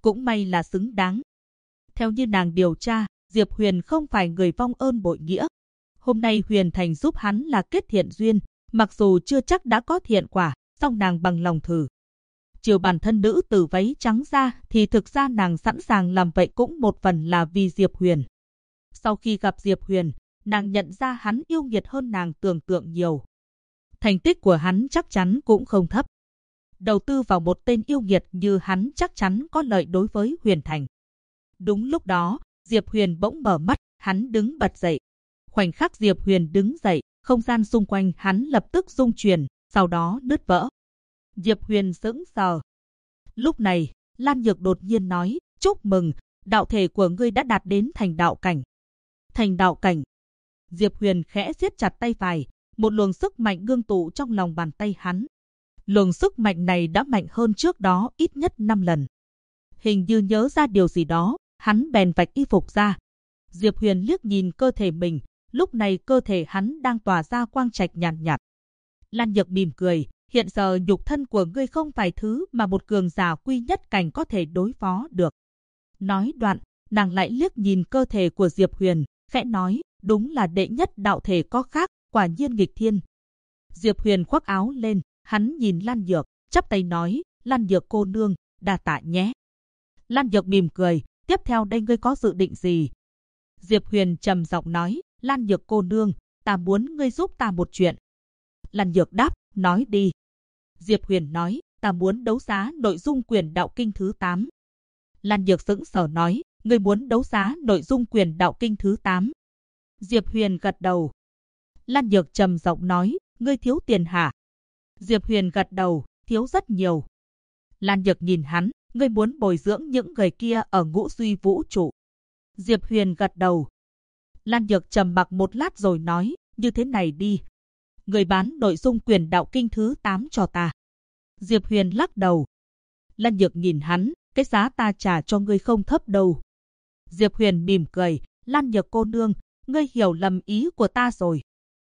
cũng may là xứng đáng. Theo như nàng điều tra, Diệp Huyền không phải người vong ơn bội nghĩa. Hôm nay Huyền Thành giúp hắn là kết thiện duyên, mặc dù chưa chắc đã có thiện quả, song nàng bằng lòng thử. Chiều bản thân nữ tử váy trắng ra thì thực ra nàng sẵn sàng làm vậy cũng một phần là vì Diệp Huyền. Sau khi gặp Diệp Huyền, nàng nhận ra hắn yêu nghiệt hơn nàng tưởng tượng nhiều. Thành tích của hắn chắc chắn cũng không thấp. Đầu tư vào một tên yêu nghiệt như hắn chắc chắn có lợi đối với Huyền Thành. Đúng lúc đó, Diệp Huyền bỗng mở mắt, hắn đứng bật dậy. Khoảnh khắc Diệp Huyền đứng dậy, không gian xung quanh hắn lập tức rung chuyển, sau đó nứt vỡ. Diệp Huyền sững sờ. Lúc này, Lan Nhược đột nhiên nói, chúc mừng, đạo thể của ngươi đã đạt đến thành đạo cảnh. Thành đạo cảnh. Diệp Huyền khẽ siết chặt tay phải, một luồng sức mạnh ngưng tụ trong lòng bàn tay hắn. Luồng sức mạnh này đã mạnh hơn trước đó ít nhất 5 lần. Hình như nhớ ra điều gì đó, hắn bèn vạch y phục ra. Diệp Huyền liếc nhìn cơ thể mình, lúc này cơ thể hắn đang tỏa ra quang trạch nhàn nhạt. Lan Nhược mỉm cười, hiện giờ nhục thân của ngươi không phải thứ mà một cường giả quy nhất cảnh có thể đối phó được. Nói đoạn, nàng lại liếc nhìn cơ thể của Diệp Huyền, khẽ nói, đúng là đệ nhất đạo thể có khác, quả nhiên nghịch thiên. Diệp Huyền khoác áo lên, hắn nhìn Lan Nhược, chắp tay nói, Lan Nhược cô nương, đa tạ nhé. Lan Nhược mỉm cười, tiếp theo đây ngươi có dự định gì? Diệp Huyền trầm giọng nói, Lan Nhược cô nương, ta muốn ngươi giúp ta một chuyện. Lan Nhược đáp, nói đi. Diệp Huyền nói, ta muốn đấu giá nội dung quyền đạo kinh thứ 8. Lan Nhược sững sờ nói, ngươi muốn đấu giá nội dung quyền đạo kinh thứ 8. Diệp Huyền gật đầu. Lan Nhược trầm giọng nói, ngươi thiếu tiền hả? Diệp Huyền gật đầu, thiếu rất nhiều. Lan Nhược nhìn hắn, ngươi muốn bồi dưỡng những người kia ở ngũ duy vũ trụ. Diệp Huyền gật đầu. Lan Nhược trầm mặc một lát rồi nói, như thế này đi. Người bán nội dung quyền đạo kinh thứ 8 cho ta. Diệp Huyền lắc đầu. Lan Nhược nhìn hắn, cái giá ta trả cho ngươi không thấp đâu. Diệp Huyền mỉm cười, Lan Nhược cô nương, ngươi hiểu lầm ý của ta rồi.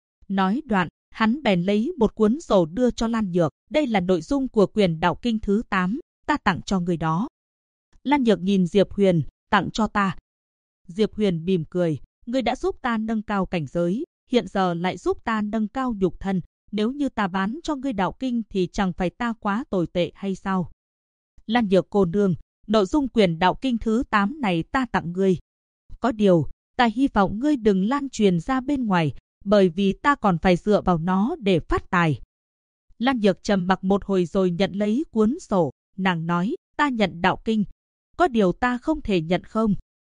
Nói đoạn, hắn bèn lấy một cuốn sổ đưa cho Lan Nhược, đây là nội dung của quyền đạo kinh thứ 8, ta tặng cho người đó. Lan Nhược nhìn Diệp Huyền, tặng cho ta. Diệp Huyền mỉm cười, ngươi đã giúp ta nâng cao cảnh giới, hiện giờ lại giúp ta nâng cao nhục thân, nếu như ta bán cho ngươi đạo kinh thì chẳng phải ta quá tồi tệ hay sao? Lan Nhược cô nương, nội dung quyền đạo kinh thứ 8 này ta tặng ngươi. Có điều, ta hy vọng ngươi đừng lan truyền ra bên ngoài, bởi vì ta còn phải dựa vào nó để phát tài. Lan Nhược trầm mặc một hồi rồi nhận lấy cuốn sổ, nàng nói, ta nhận đạo kinh, có điều ta không thể nhận không.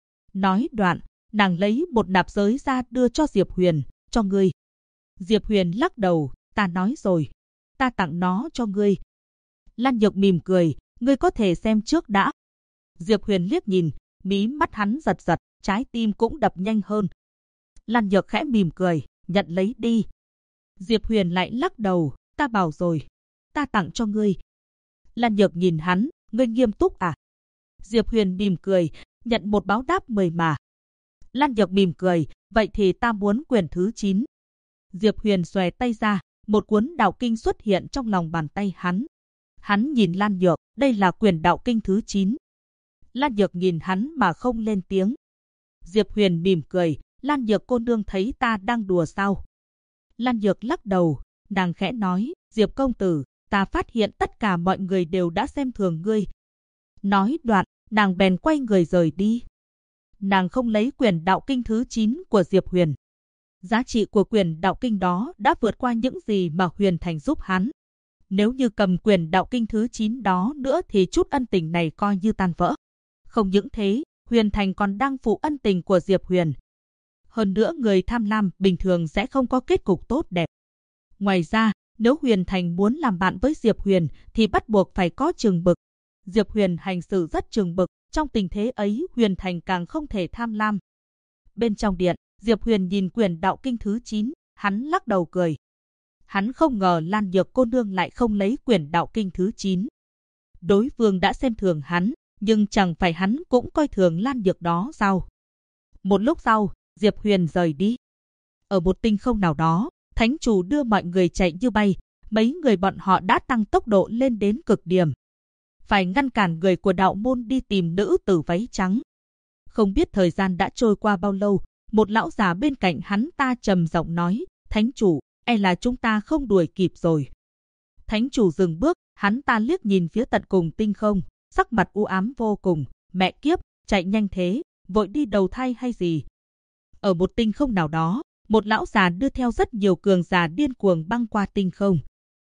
Nói đoạn, nàng lấy một nạp giới ra đưa cho Diệp Huyền, cho ngươi. Diệp Huyền lắc đầu, ta nói rồi, ta tặng nó cho ngươi. Lan Nhược mỉm cười, ngươi có thể xem trước đã. Diệp Huyền liếc nhìn, mí mắt hắn giật giật, trái tim cũng đập nhanh hơn. Lan Nhược khẽ mỉm cười, nhận lấy đi. Diệp Huyền lại lắc đầu, ta bảo rồi, ta tặng cho ngươi. Lan Nhược nhìn hắn, ngươi nghiêm túc à? Diệp Huyền mỉm cười, nhận một báo đáp 10 mà. Lan Nhược mỉm cười, vậy thì ta muốn quyển thứ 9. Diệp Huyền xòe tay ra, một cuốn đạo kinh xuất hiện trong lòng bàn tay hắn. Hắn nhìn Lan Nhược, đây là quyển đạo kinh thứ 9. Lan Nhược nhìn hắn mà không lên tiếng. Diệp Huyền mỉm cười, Lan Nhược cô nương thấy ta đang đùa sao? Lan Nhược lắc đầu, nàng khẽ nói, Diệp công tử, ta phát hiện tất cả mọi người đều đã xem thường ngươi. Nói đoạn, nàng bèn quay người rời đi. Nàng không lấy quyển đạo kinh thứ 9 của Diệp Huyền. Giá trị của quyển đạo kinh đó đã vượt qua những gì mà Huyền Thành giúp hắn. Nếu như cầm quyển đạo kinh thứ 9 đó nữa thì chút ân tình này coi như tan vỡ. Không những thế, Huyền Thành còn đang phụ ân tình của Diệp Huyền. Hơn nữa người tham lam bình thường sẽ không có kết cục tốt đẹp. Ngoài ra, nếu Huyền Thành muốn làm bạn với Diệp Huyền thì bắt buộc phải có chừng mực. Diệp Huyền hành xử rất chừng mực, trong tình thế ấy Huyền Thành càng không thể tham lam. Bên trong điện, Diệp Huyền nhìn quyển đạo kinh thứ 9, hắn lắc đầu cười. Hắn không ngờ Lan Nhược cô nương lại không lấy quyển đạo kinh thứ 9. Đối phương đã xem thường hắn, nhưng chẳng phải hắn cũng coi thường Lan Nhược đó sao? Một lúc sau, Diệp Huyền rời đi. Ở một tinh không nào đó, Thánh chủ đưa mọi người chạy như bay, mấy người bọn họ đã tăng tốc độ lên đến cực điểm. phải ngăn cản người của đạo môn đi tìm nữ tử váy trắng. Không biết thời gian đã trôi qua bao lâu, một lão già bên cạnh hắn ta trầm giọng nói, thánh chủ, e là chúng ta không đuổi kịp rồi. Thánh chủ dừng bước, hắn ta liếc nhìn phía tận cùng tinh không, sắc mặt u ám vô cùng, mẹ kiếp, chạy nhanh thế, vội đi đầu thai hay gì? Ở một tinh không nào đó, một lão già đưa theo rất nhiều cường giả điên cuồng băng qua tinh không.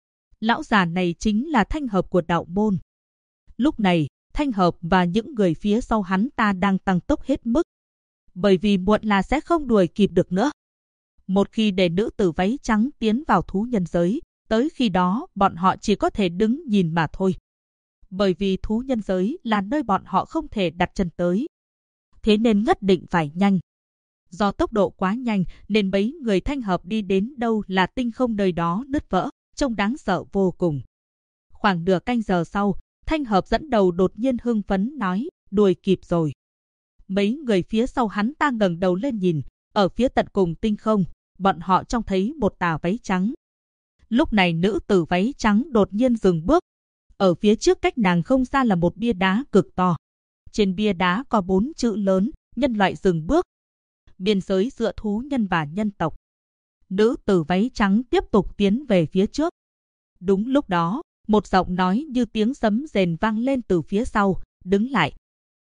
Lão già này chính là Thanh Hợp của đạo môn. Lúc này, Thanh Hợp và những người phía sau hắn ta đang tăng tốc hết mức. Bởi vì muộn là sẽ không đuổi kịp được nữa. Một khi để nữ tử váy trắng tiến vào thú nhân giới, tới khi đó bọn họ chỉ có thể đứng nhìn mà thôi. Bởi vì thú nhân giới là nơi bọn họ không thể đặt chân tới. Thế nên nhất định phải nhanh. Do tốc độ quá nhanh nên mấy người Thanh Hợp đi đến đâu là tinh không nơi đó nứt vỡ, trông đáng sợ vô cùng. Khoảng nửa canh giờ sau, Thanh Hợp dẫn đầu đột nhiên hưng phấn nói, đuổi kịp rồi. Mấy người phía sau hắn ta ngẩng đầu lên nhìn, ở phía tận cùng tinh không, bọn họ trông thấy một tà váy trắng. Lúc này nữ tử váy trắng đột nhiên dừng bước. Ở phía trước cách nàng không xa là một bia đá cực to. Trên bia đá có 4 chữ lớn, nhân loại dừng bước. Biên giới giữa thú nhân và nhân tộc. Nữ tử váy trắng tiếp tục tiến về phía trước. Đúng lúc đó, một giọng nói như tiếng sấm rền vang lên từ phía sau, đứng lại.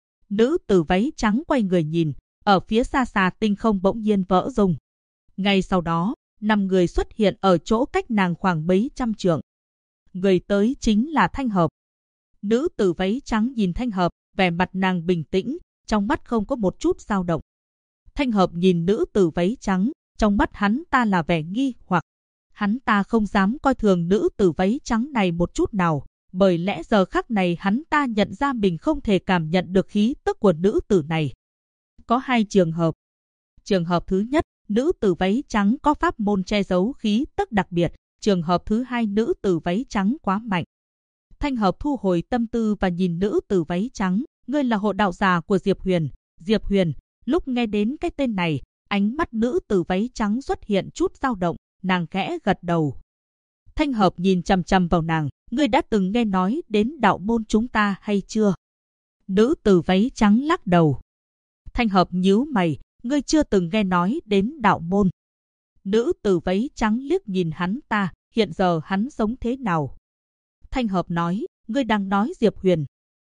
Nữ tử váy trắng quay người nhìn, ở phía xa xa tinh không bỗng nhiên vỡ rung. Ngay sau đó, 5 người xuất hiện ở chỗ cách nàng khoảng mấy trăm trượng. Người tới chính là Thanh Hợp. Nữ tử váy trắng nhìn Thanh Hợp, vẻ mặt nàng bình tĩnh, trong mắt không có một chút dao động. Thanh Hợp nhìn nữ tử váy trắng, trong mắt hắn ta là vẻ nghi hoặc. Hắn ta không dám coi thường nữ tử váy trắng này một chút nào, bởi lẽ giờ khắc này hắn ta nhận ra mình không thể cảm nhận được khí tức của nữ tử này. Có 2 trường hợp. Trường hợp thứ nhất, nữ tử váy trắng có pháp môn che giấu khí tức đặc biệt. Trường hợp thứ hai, nữ tử váy trắng quá mạnh. Thanh Hợp thu hồi tâm tư và nhìn nữ tử váy trắng. Ngươi là hộ đạo giả của Diệp Huyền. Diệp Huyền, lúc nghe đến cái tên này, ánh mắt nữ tử váy trắng xuất hiện chút dao động, nàng khẽ gật đầu. Thanh Hợp nhìn chằm chằm vào nàng, ngươi đã từng nghe nói đến đạo môn chúng ta hay chưa? Nữ tử váy trắng lắc đầu. Thanh Hợp nhíu mày, ngươi chưa từng nghe nói đến đạo môn. Nữ tử váy trắng liếc nhìn hắn ta, hiện giờ hắn sống thế nào? Thanh Hợp nói, ngươi đang nói Diệp Huyền.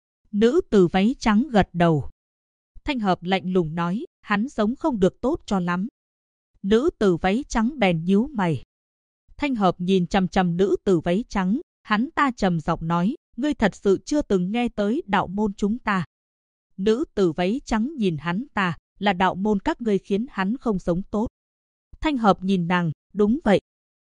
Nữ tử váy trắng gật đầu. Thanh Hợp lạnh lùng nói, hắn sống không được tốt cho lắm. Nữ tử váy trắng bèn nhíu mày. Thanh Hợp nhìn chằm chằm nữ tử váy trắng, hắn ta trầm giọng nói, ngươi thật sự chưa từng nghe tới đạo môn chúng ta. Nữ tử váy trắng nhìn hắn ta, là đạo môn các ngươi khiến hắn không sống tốt. Thanh Hợp nhìn nàng, đúng vậy.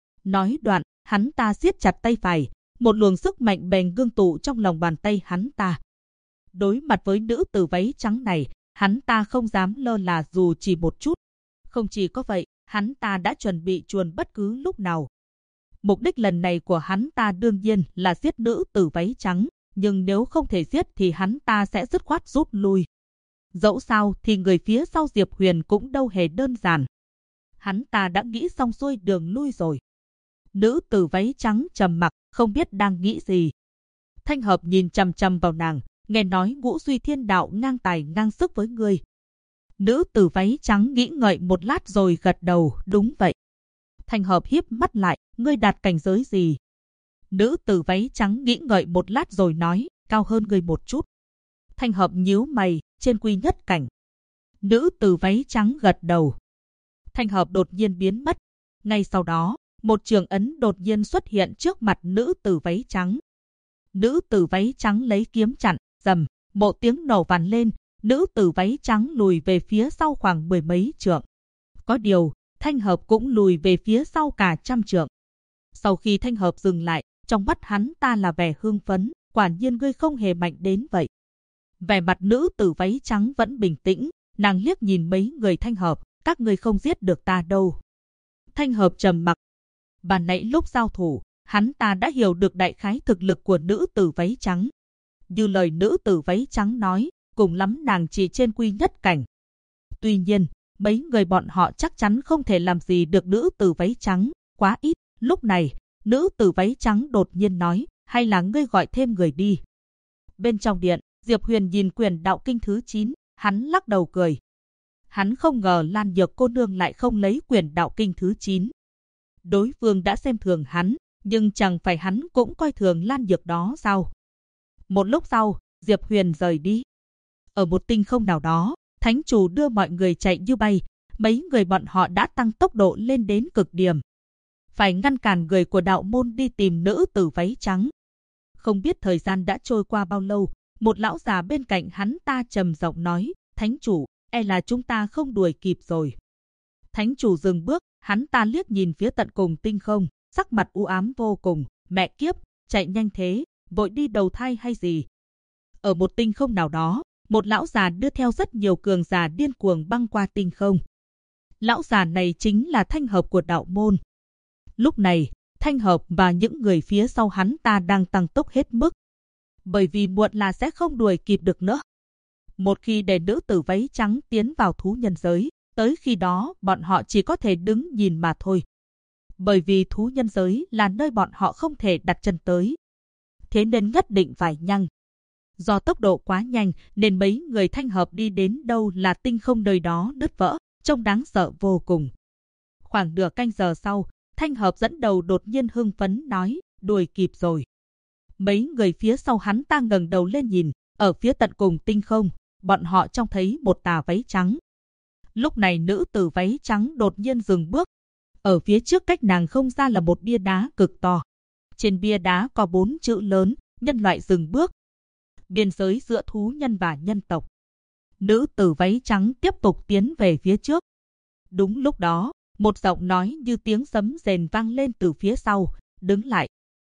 Nói đoạn, hắn ta siết chặt tay phải, một luồng sức mạnh bèn ngưng tụ trong lòng bàn tay hắn ta. Đối mặt với nữ tử váy trắng này, hắn ta không dám lơ là dù chỉ một chút. Không chỉ có vậy, hắn ta đã chuẩn bị chuồn bất cứ lúc nào. Mục đích lần này của hắn ta đương nhiên là giết nữ tử váy trắng, nhưng nếu không thể giết thì hắn ta sẽ dứt khoát rút lui. Dẫu sao thì người phía sau Diệp Huyền cũng đâu hề đơn giản. Hắn ta đã nghĩ xong xuôi đường lui rồi. Nữ tử váy trắng trầm mặc, không biết đang nghĩ gì. Thanh Hợp nhìn chằm chằm vào nàng, nghe nói Ngũ Duy Thiên Đạo ngang tài ngang sức với ngươi. Nữ tử váy trắng nghĩ ngợi một lát rồi gật đầu, đúng vậy. Thanh Hợp híp mắt lại, ngươi đạt cảnh giới gì? Nữ tử váy trắng nghĩ ngợi một lát rồi nói, cao hơn ngươi một chút. Thanh Hợp nhíu mày, trên quy nhất cảnh. Nữ tử váy trắng gật đầu. Thanh Hợp đột nhiên biến mất. Ngay sau đó, một trường ấn đột nhiên xuất hiện trước mặt nữ tử váy trắng. Nữ tử váy trắng lấy kiếm chặn, rầm, một tiếng nổ vang lên, nữ tử váy trắng lùi về phía sau khoảng 10 mấy trượng. Có điều, Thanh Hợp cũng lùi về phía sau cả trăm trượng. Sau khi Thanh Hợp dừng lại, trong mắt hắn ta là vẻ hưng phấn, quả nhiên ngươi không hề mạnh đến vậy. Vẻ mặt nữ tử váy trắng vẫn bình tĩnh, nàng liếc nhìn mấy người Thanh Hợp, các ngươi không giết được ta đâu. Thanh Hợp trầm mặc. Ban nãy lúc giao thủ, hắn ta đã hiểu được đại khái thực lực của nữ tử váy trắng. Như lời nữ tử váy trắng nói, cùng lắm nàng chỉ trên quy nhất cảnh. Tuy nhiên, mấy người bọn họ chắc chắn không thể làm gì được nữ tử váy trắng, quá ít. Lúc này, nữ tử váy trắng đột nhiên nói, hay là ngươi gọi thêm người đi. Bên trong điện, Diệp Huyền nhìn quyển đạo kinh thứ 9, hắn lắc đầu cười. Hắn không ngờ Lan Nhược cô nương lại không lấy quyển đạo kinh thứ 9. Đối phương đã xem thường hắn, nhưng chẳng phải hắn cũng coi thường Lan Nhược đó sao? Một lúc sau, Diệp Huyền rời đi. Ở một tinh không nào đó, thánh chủ đưa mọi người chạy như bay, mấy người bọn họ đã tăng tốc độ lên đến cực điểm. Phải ngăn cản người của đạo môn đi tìm nữ tử váy trắng. Không biết thời gian đã trôi qua bao lâu, một lão già bên cạnh hắn ta trầm giọng nói, thánh chủ, e là chúng ta không đuổi kịp rồi. Thánh chủ dừng bước, hắn ta liếc nhìn phía tận cùng tinh không, sắc mặt u ám vô cùng, mẹ kiếp, chạy nhanh thế, vội đi đầu thai hay gì? Ở một tinh không nào đó, một lão già đưa theo rất nhiều cường giả điên cuồng băng qua tinh không. Lão già này chính là Thanh Hợp của đạo môn. Lúc này, Thanh Hợp và những người phía sau hắn ta đang tăng tốc hết mức. Bởi vì muộn là sẽ không đuổi kịp được nữa. Một khi để nữ tử váy trắng tiến vào thú nhân giới, tới khi đó bọn họ chỉ có thể đứng nhìn mà thôi. Bởi vì thú nhân giới là nơi bọn họ không thể đặt chân tới. Thế nên nhất định phải nhanh. Do tốc độ quá nhanh nên mấy người Thanh Hợp đi đến đâu là tinh không nơi đó đứt vỡ, trông đáng sợ vô cùng. Khoảng nửa canh giờ sau, Thanh Hợp dẫn đầu đột nhiên hưng phấn nói, đuổi kịp rồi. Mấy người phía sau hắn ta ngẩng đầu lên nhìn, ở phía tận cùng tinh không, bọn họ trông thấy một tà váy trắng. Lúc này nữ tử váy trắng đột nhiên dừng bước. Ở phía trước cách nàng không xa là một bia đá cực to. Trên bia đá có 4 chữ lớn, nhân loại dừng bước. Biên giới giữa thú nhân và nhân tộc. Nữ tử váy trắng tiếp tục tiến về phía trước. Đúng lúc đó, một giọng nói như tiếng sấm rền vang lên từ phía sau, đứng lại.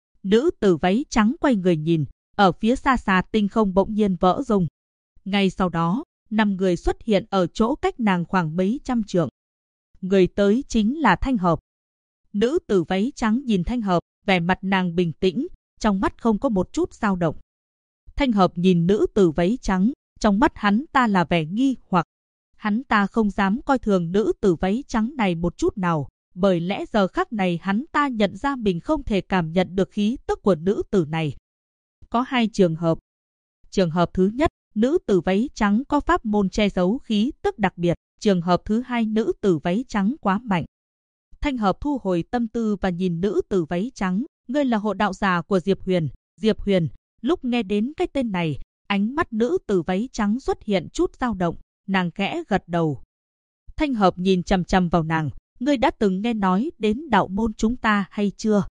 Nữ tử váy trắng quay người nhìn, ở phía xa xa tinh không bỗng nhiên vỡ rung. Ngay sau đó, 5 người xuất hiện ở chỗ cách nàng khoảng mấy trăm trượng. Người tới chính là Thanh Hợp. Nữ tử váy trắng nhìn Thanh Hợp, vẻ mặt nàng bình tĩnh, trong mắt không có một chút dao động. Thanh Hợp nhìn nữ tử váy trắng, trong mắt hắn ta là vẻ nghi hoặc. Hắn ta không dám coi thường nữ tử váy trắng này một chút nào, bởi lẽ giờ khắc này hắn ta nhận ra mình không thể cảm nhận được khí tức của nữ tử này. Có 2 trường hợp. Trường hợp thứ nhất, nữ tử váy trắng có pháp môn che giấu khí tức đặc biệt. Trường hợp thứ hai, nữ tử váy trắng quá mạnh. Thanh Hợp thu hồi tâm tư và nhìn nữ tử váy trắng. Ngươi là hộ đạo giả của Diệp Huyền. Diệp Huyền, lúc nghe đến cái tên này, ánh mắt nữ tử váy trắng xuất hiện chút dao động. Nàng khẽ gật đầu. Thanh Hợp nhìn chằm chằm vào nàng. Ngươi đã từng nghe nói đến đạo môn chúng ta hay chưa?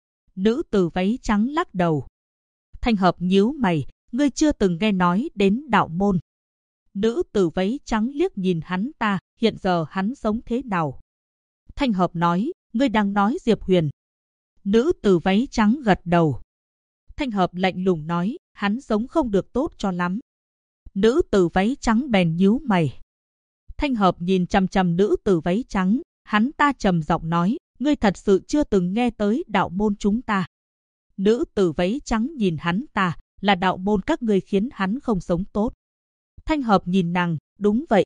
Nữ tử váy trắng lắc đầu. Thanh Hợp nhíu mày. Ngươi chưa từng nghe nói đến đạo môn. Nữ tử váy trắng liếc nhìn hắn ta, hiện giờ hắn sống thế nào? Thanh Hợp nói, ngươi đang nói Diệp Huyền. Nữ tử váy trắng gật đầu. Thanh Hợp lạnh lùng nói, hắn sống không được tốt cho lắm. Nữ tử váy trắng bèn nhíu mày. Thanh Hợp nhìn chằm chằm nữ tử váy trắng, hắn ta trầm giọng nói, ngươi thật sự chưa từng nghe tới đạo môn chúng ta. Nữ tử váy trắng nhìn hắn ta, là đạo môn các ngươi khiến hắn không sống tốt. Thanh Hợp nhìn nàng, đúng vậy.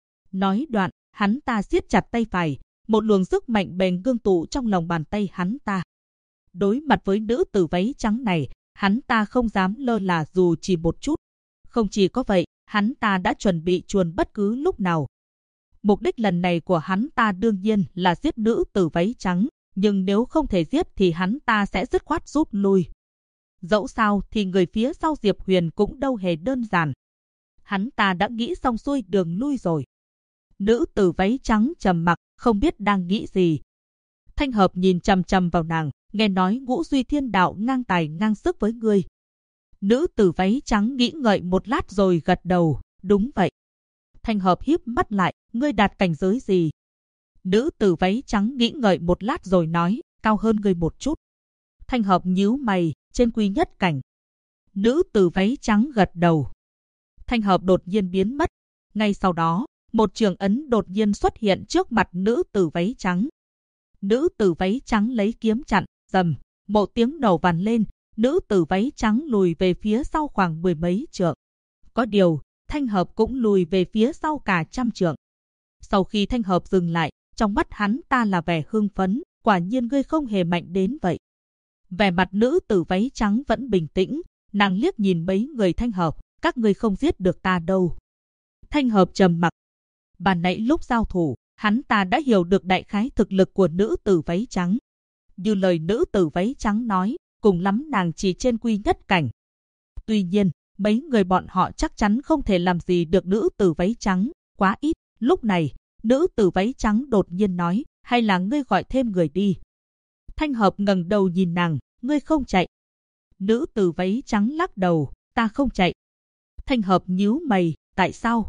Nói đoạn, hắn ta siết chặt tay phải, một luồng sức mạnh bền ngưng tụ trong lòng bàn tay hắn ta. Đối mặt với nữ tử váy trắng này, hắn ta không dám lơ là dù chỉ một chút. Không chỉ có vậy, hắn ta đã chuẩn bị chuồn bất cứ lúc nào. Mục đích lần này của hắn ta đương nhiên là giết nữ tử váy trắng, nhưng nếu không thể giết thì hắn ta sẽ dứt khoát rút lui. Dẫu sao thì người phía sau Diệp Huyền cũng đâu hề đơn giản. Hắn ta đã nghĩ xong xuôi đường lui rồi. Nữ tử váy trắng trầm mặc, không biết đang nghĩ gì. Thanh Hợp nhìn chằm chằm vào nàng, nghe nói Ngũ Duy Thiên Đạo ngang tài ngang sức với ngươi. Nữ tử váy trắng nghĩ ngợi một lát rồi gật đầu, đúng vậy. Thanh Hợp híp mắt lại, ngươi đạt cảnh giới gì? Nữ tử váy trắng nghĩ ngợi một lát rồi nói, cao hơn ngươi một chút. Thanh Hợp nhíu mày, trên quy nhất cảnh. Nữ tử váy trắng gật đầu. Thanh Hợp đột nhiên biến mất. Ngay sau đó, một trường ấn đột nhiên xuất hiện trước mặt nữ tử váy trắng. Nữ tử váy trắng lấy kiếm chặn, rầm, một tiếng nổ vang lên, nữ tử váy trắng lùi về phía sau khoảng 10 mấy trượng. Có điều, Thanh Hợp cũng lùi về phía sau cả trăm trượng. Sau khi Thanh Hợp dừng lại, trong mắt hắn ta là vẻ hưng phấn, quả nhiên ngươi không hề mạnh đến vậy. Vẻ mặt nữ tử váy trắng vẫn bình tĩnh, Nàng liếc nhìn mấy người Thanh Hợp, các ngươi không giết được ta đâu. Thanh Hợp trầm mặc. Ban nãy lúc giao thủ, hắn ta đã hiểu được đại khái thực lực của nữ tử váy trắng. Như lời nữ tử váy trắng nói, cùng lắm nàng chỉ trên quy nhất cảnh. Tuy nhiên, mấy người bọn họ chắc chắn không thể làm gì được nữ tử váy trắng, quá ít. Lúc này, nữ tử váy trắng đột nhiên nói, hay là ngươi gọi thêm người đi. Thanh Hợp ngẩng đầu nhìn nàng, ngươi không chạy. Nữ tử váy trắng lắc đầu, ta không chạy. Thanh Hợp nhíu mày, tại sao?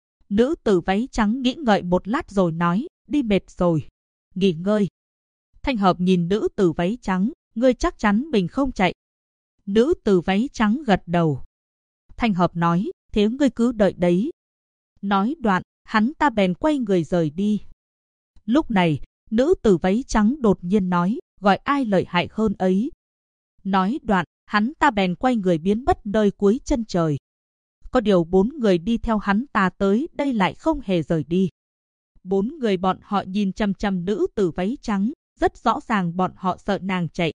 Nữ tử váy trắng nghĩ ngợi một lát rồi nói, đi mệt rồi, nghỉ ngơi. Thanh Hợp nhìn nữ tử váy trắng, ngươi chắc chắn mình không chạy. Nữ tử váy trắng gật đầu. Thanh Hợp nói, thế ngươi cứ đợi đấy. Nói đoạn, hắn ta bèn quay người rời đi. Lúc này, nữ tử váy trắng đột nhiên nói, gọi ai lợi hại hơn ấy. Nói đoạn, hắn ta bèn quay người biến mất nơi cuối chân trời. Có điều 4 người đi theo hắn ta tới đây lại không hề rời đi. 4 người bọn họ nhìn chằm chằm nữ tử váy trắng, rất rõ ràng bọn họ sợ nàng chạy.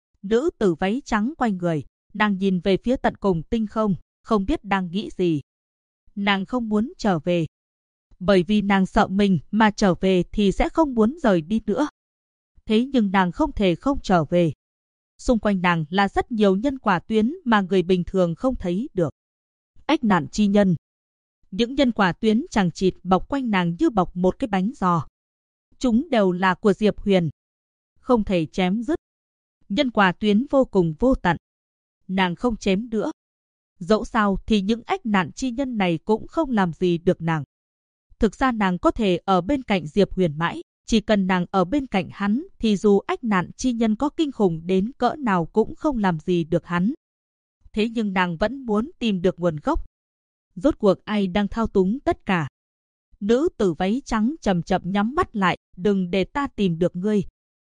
Nữ tử váy trắng quay người, nàng nhìn về phía tận cùng tinh không, không biết đang nghĩ gì. Nàng không muốn trở về. Bởi vì nàng sợ mình mà trở về thì sẽ không muốn rời đi nữa. Thế nhưng nàng không thể không trở về. Xung quanh nàng là rất nhiều nhân quả tuyến mà người bình thường không thấy được. Ách nạn chi nhân. Những nhân quả tuyến chằng chịt bọc quanh nàng như bọc một cái bánh giò. Chúng đều là của Diệp Huyền. Không thể chém dứt. Nhân quả tuyến vô cùng vô tận. Nàng không chém nữa. Dẫu sao thì những ách nạn chi nhân này cũng không làm gì được nàng. Thực ra nàng có thể ở bên cạnh Diệp Huyền mãi. Chỉ cần nàng ở bên cạnh hắn thì dù ách nạn chi nhân có kinh khủng đến cỡ nào cũng không làm gì được hắn. Thế nhưng nàng vẫn muốn tìm được nguồn gốc. Rốt cuộc ai đang thao túng tất cả? Nữ tử váy trắng chậm chậm nhắm mắt lại, đừng để ta tìm được ngươi,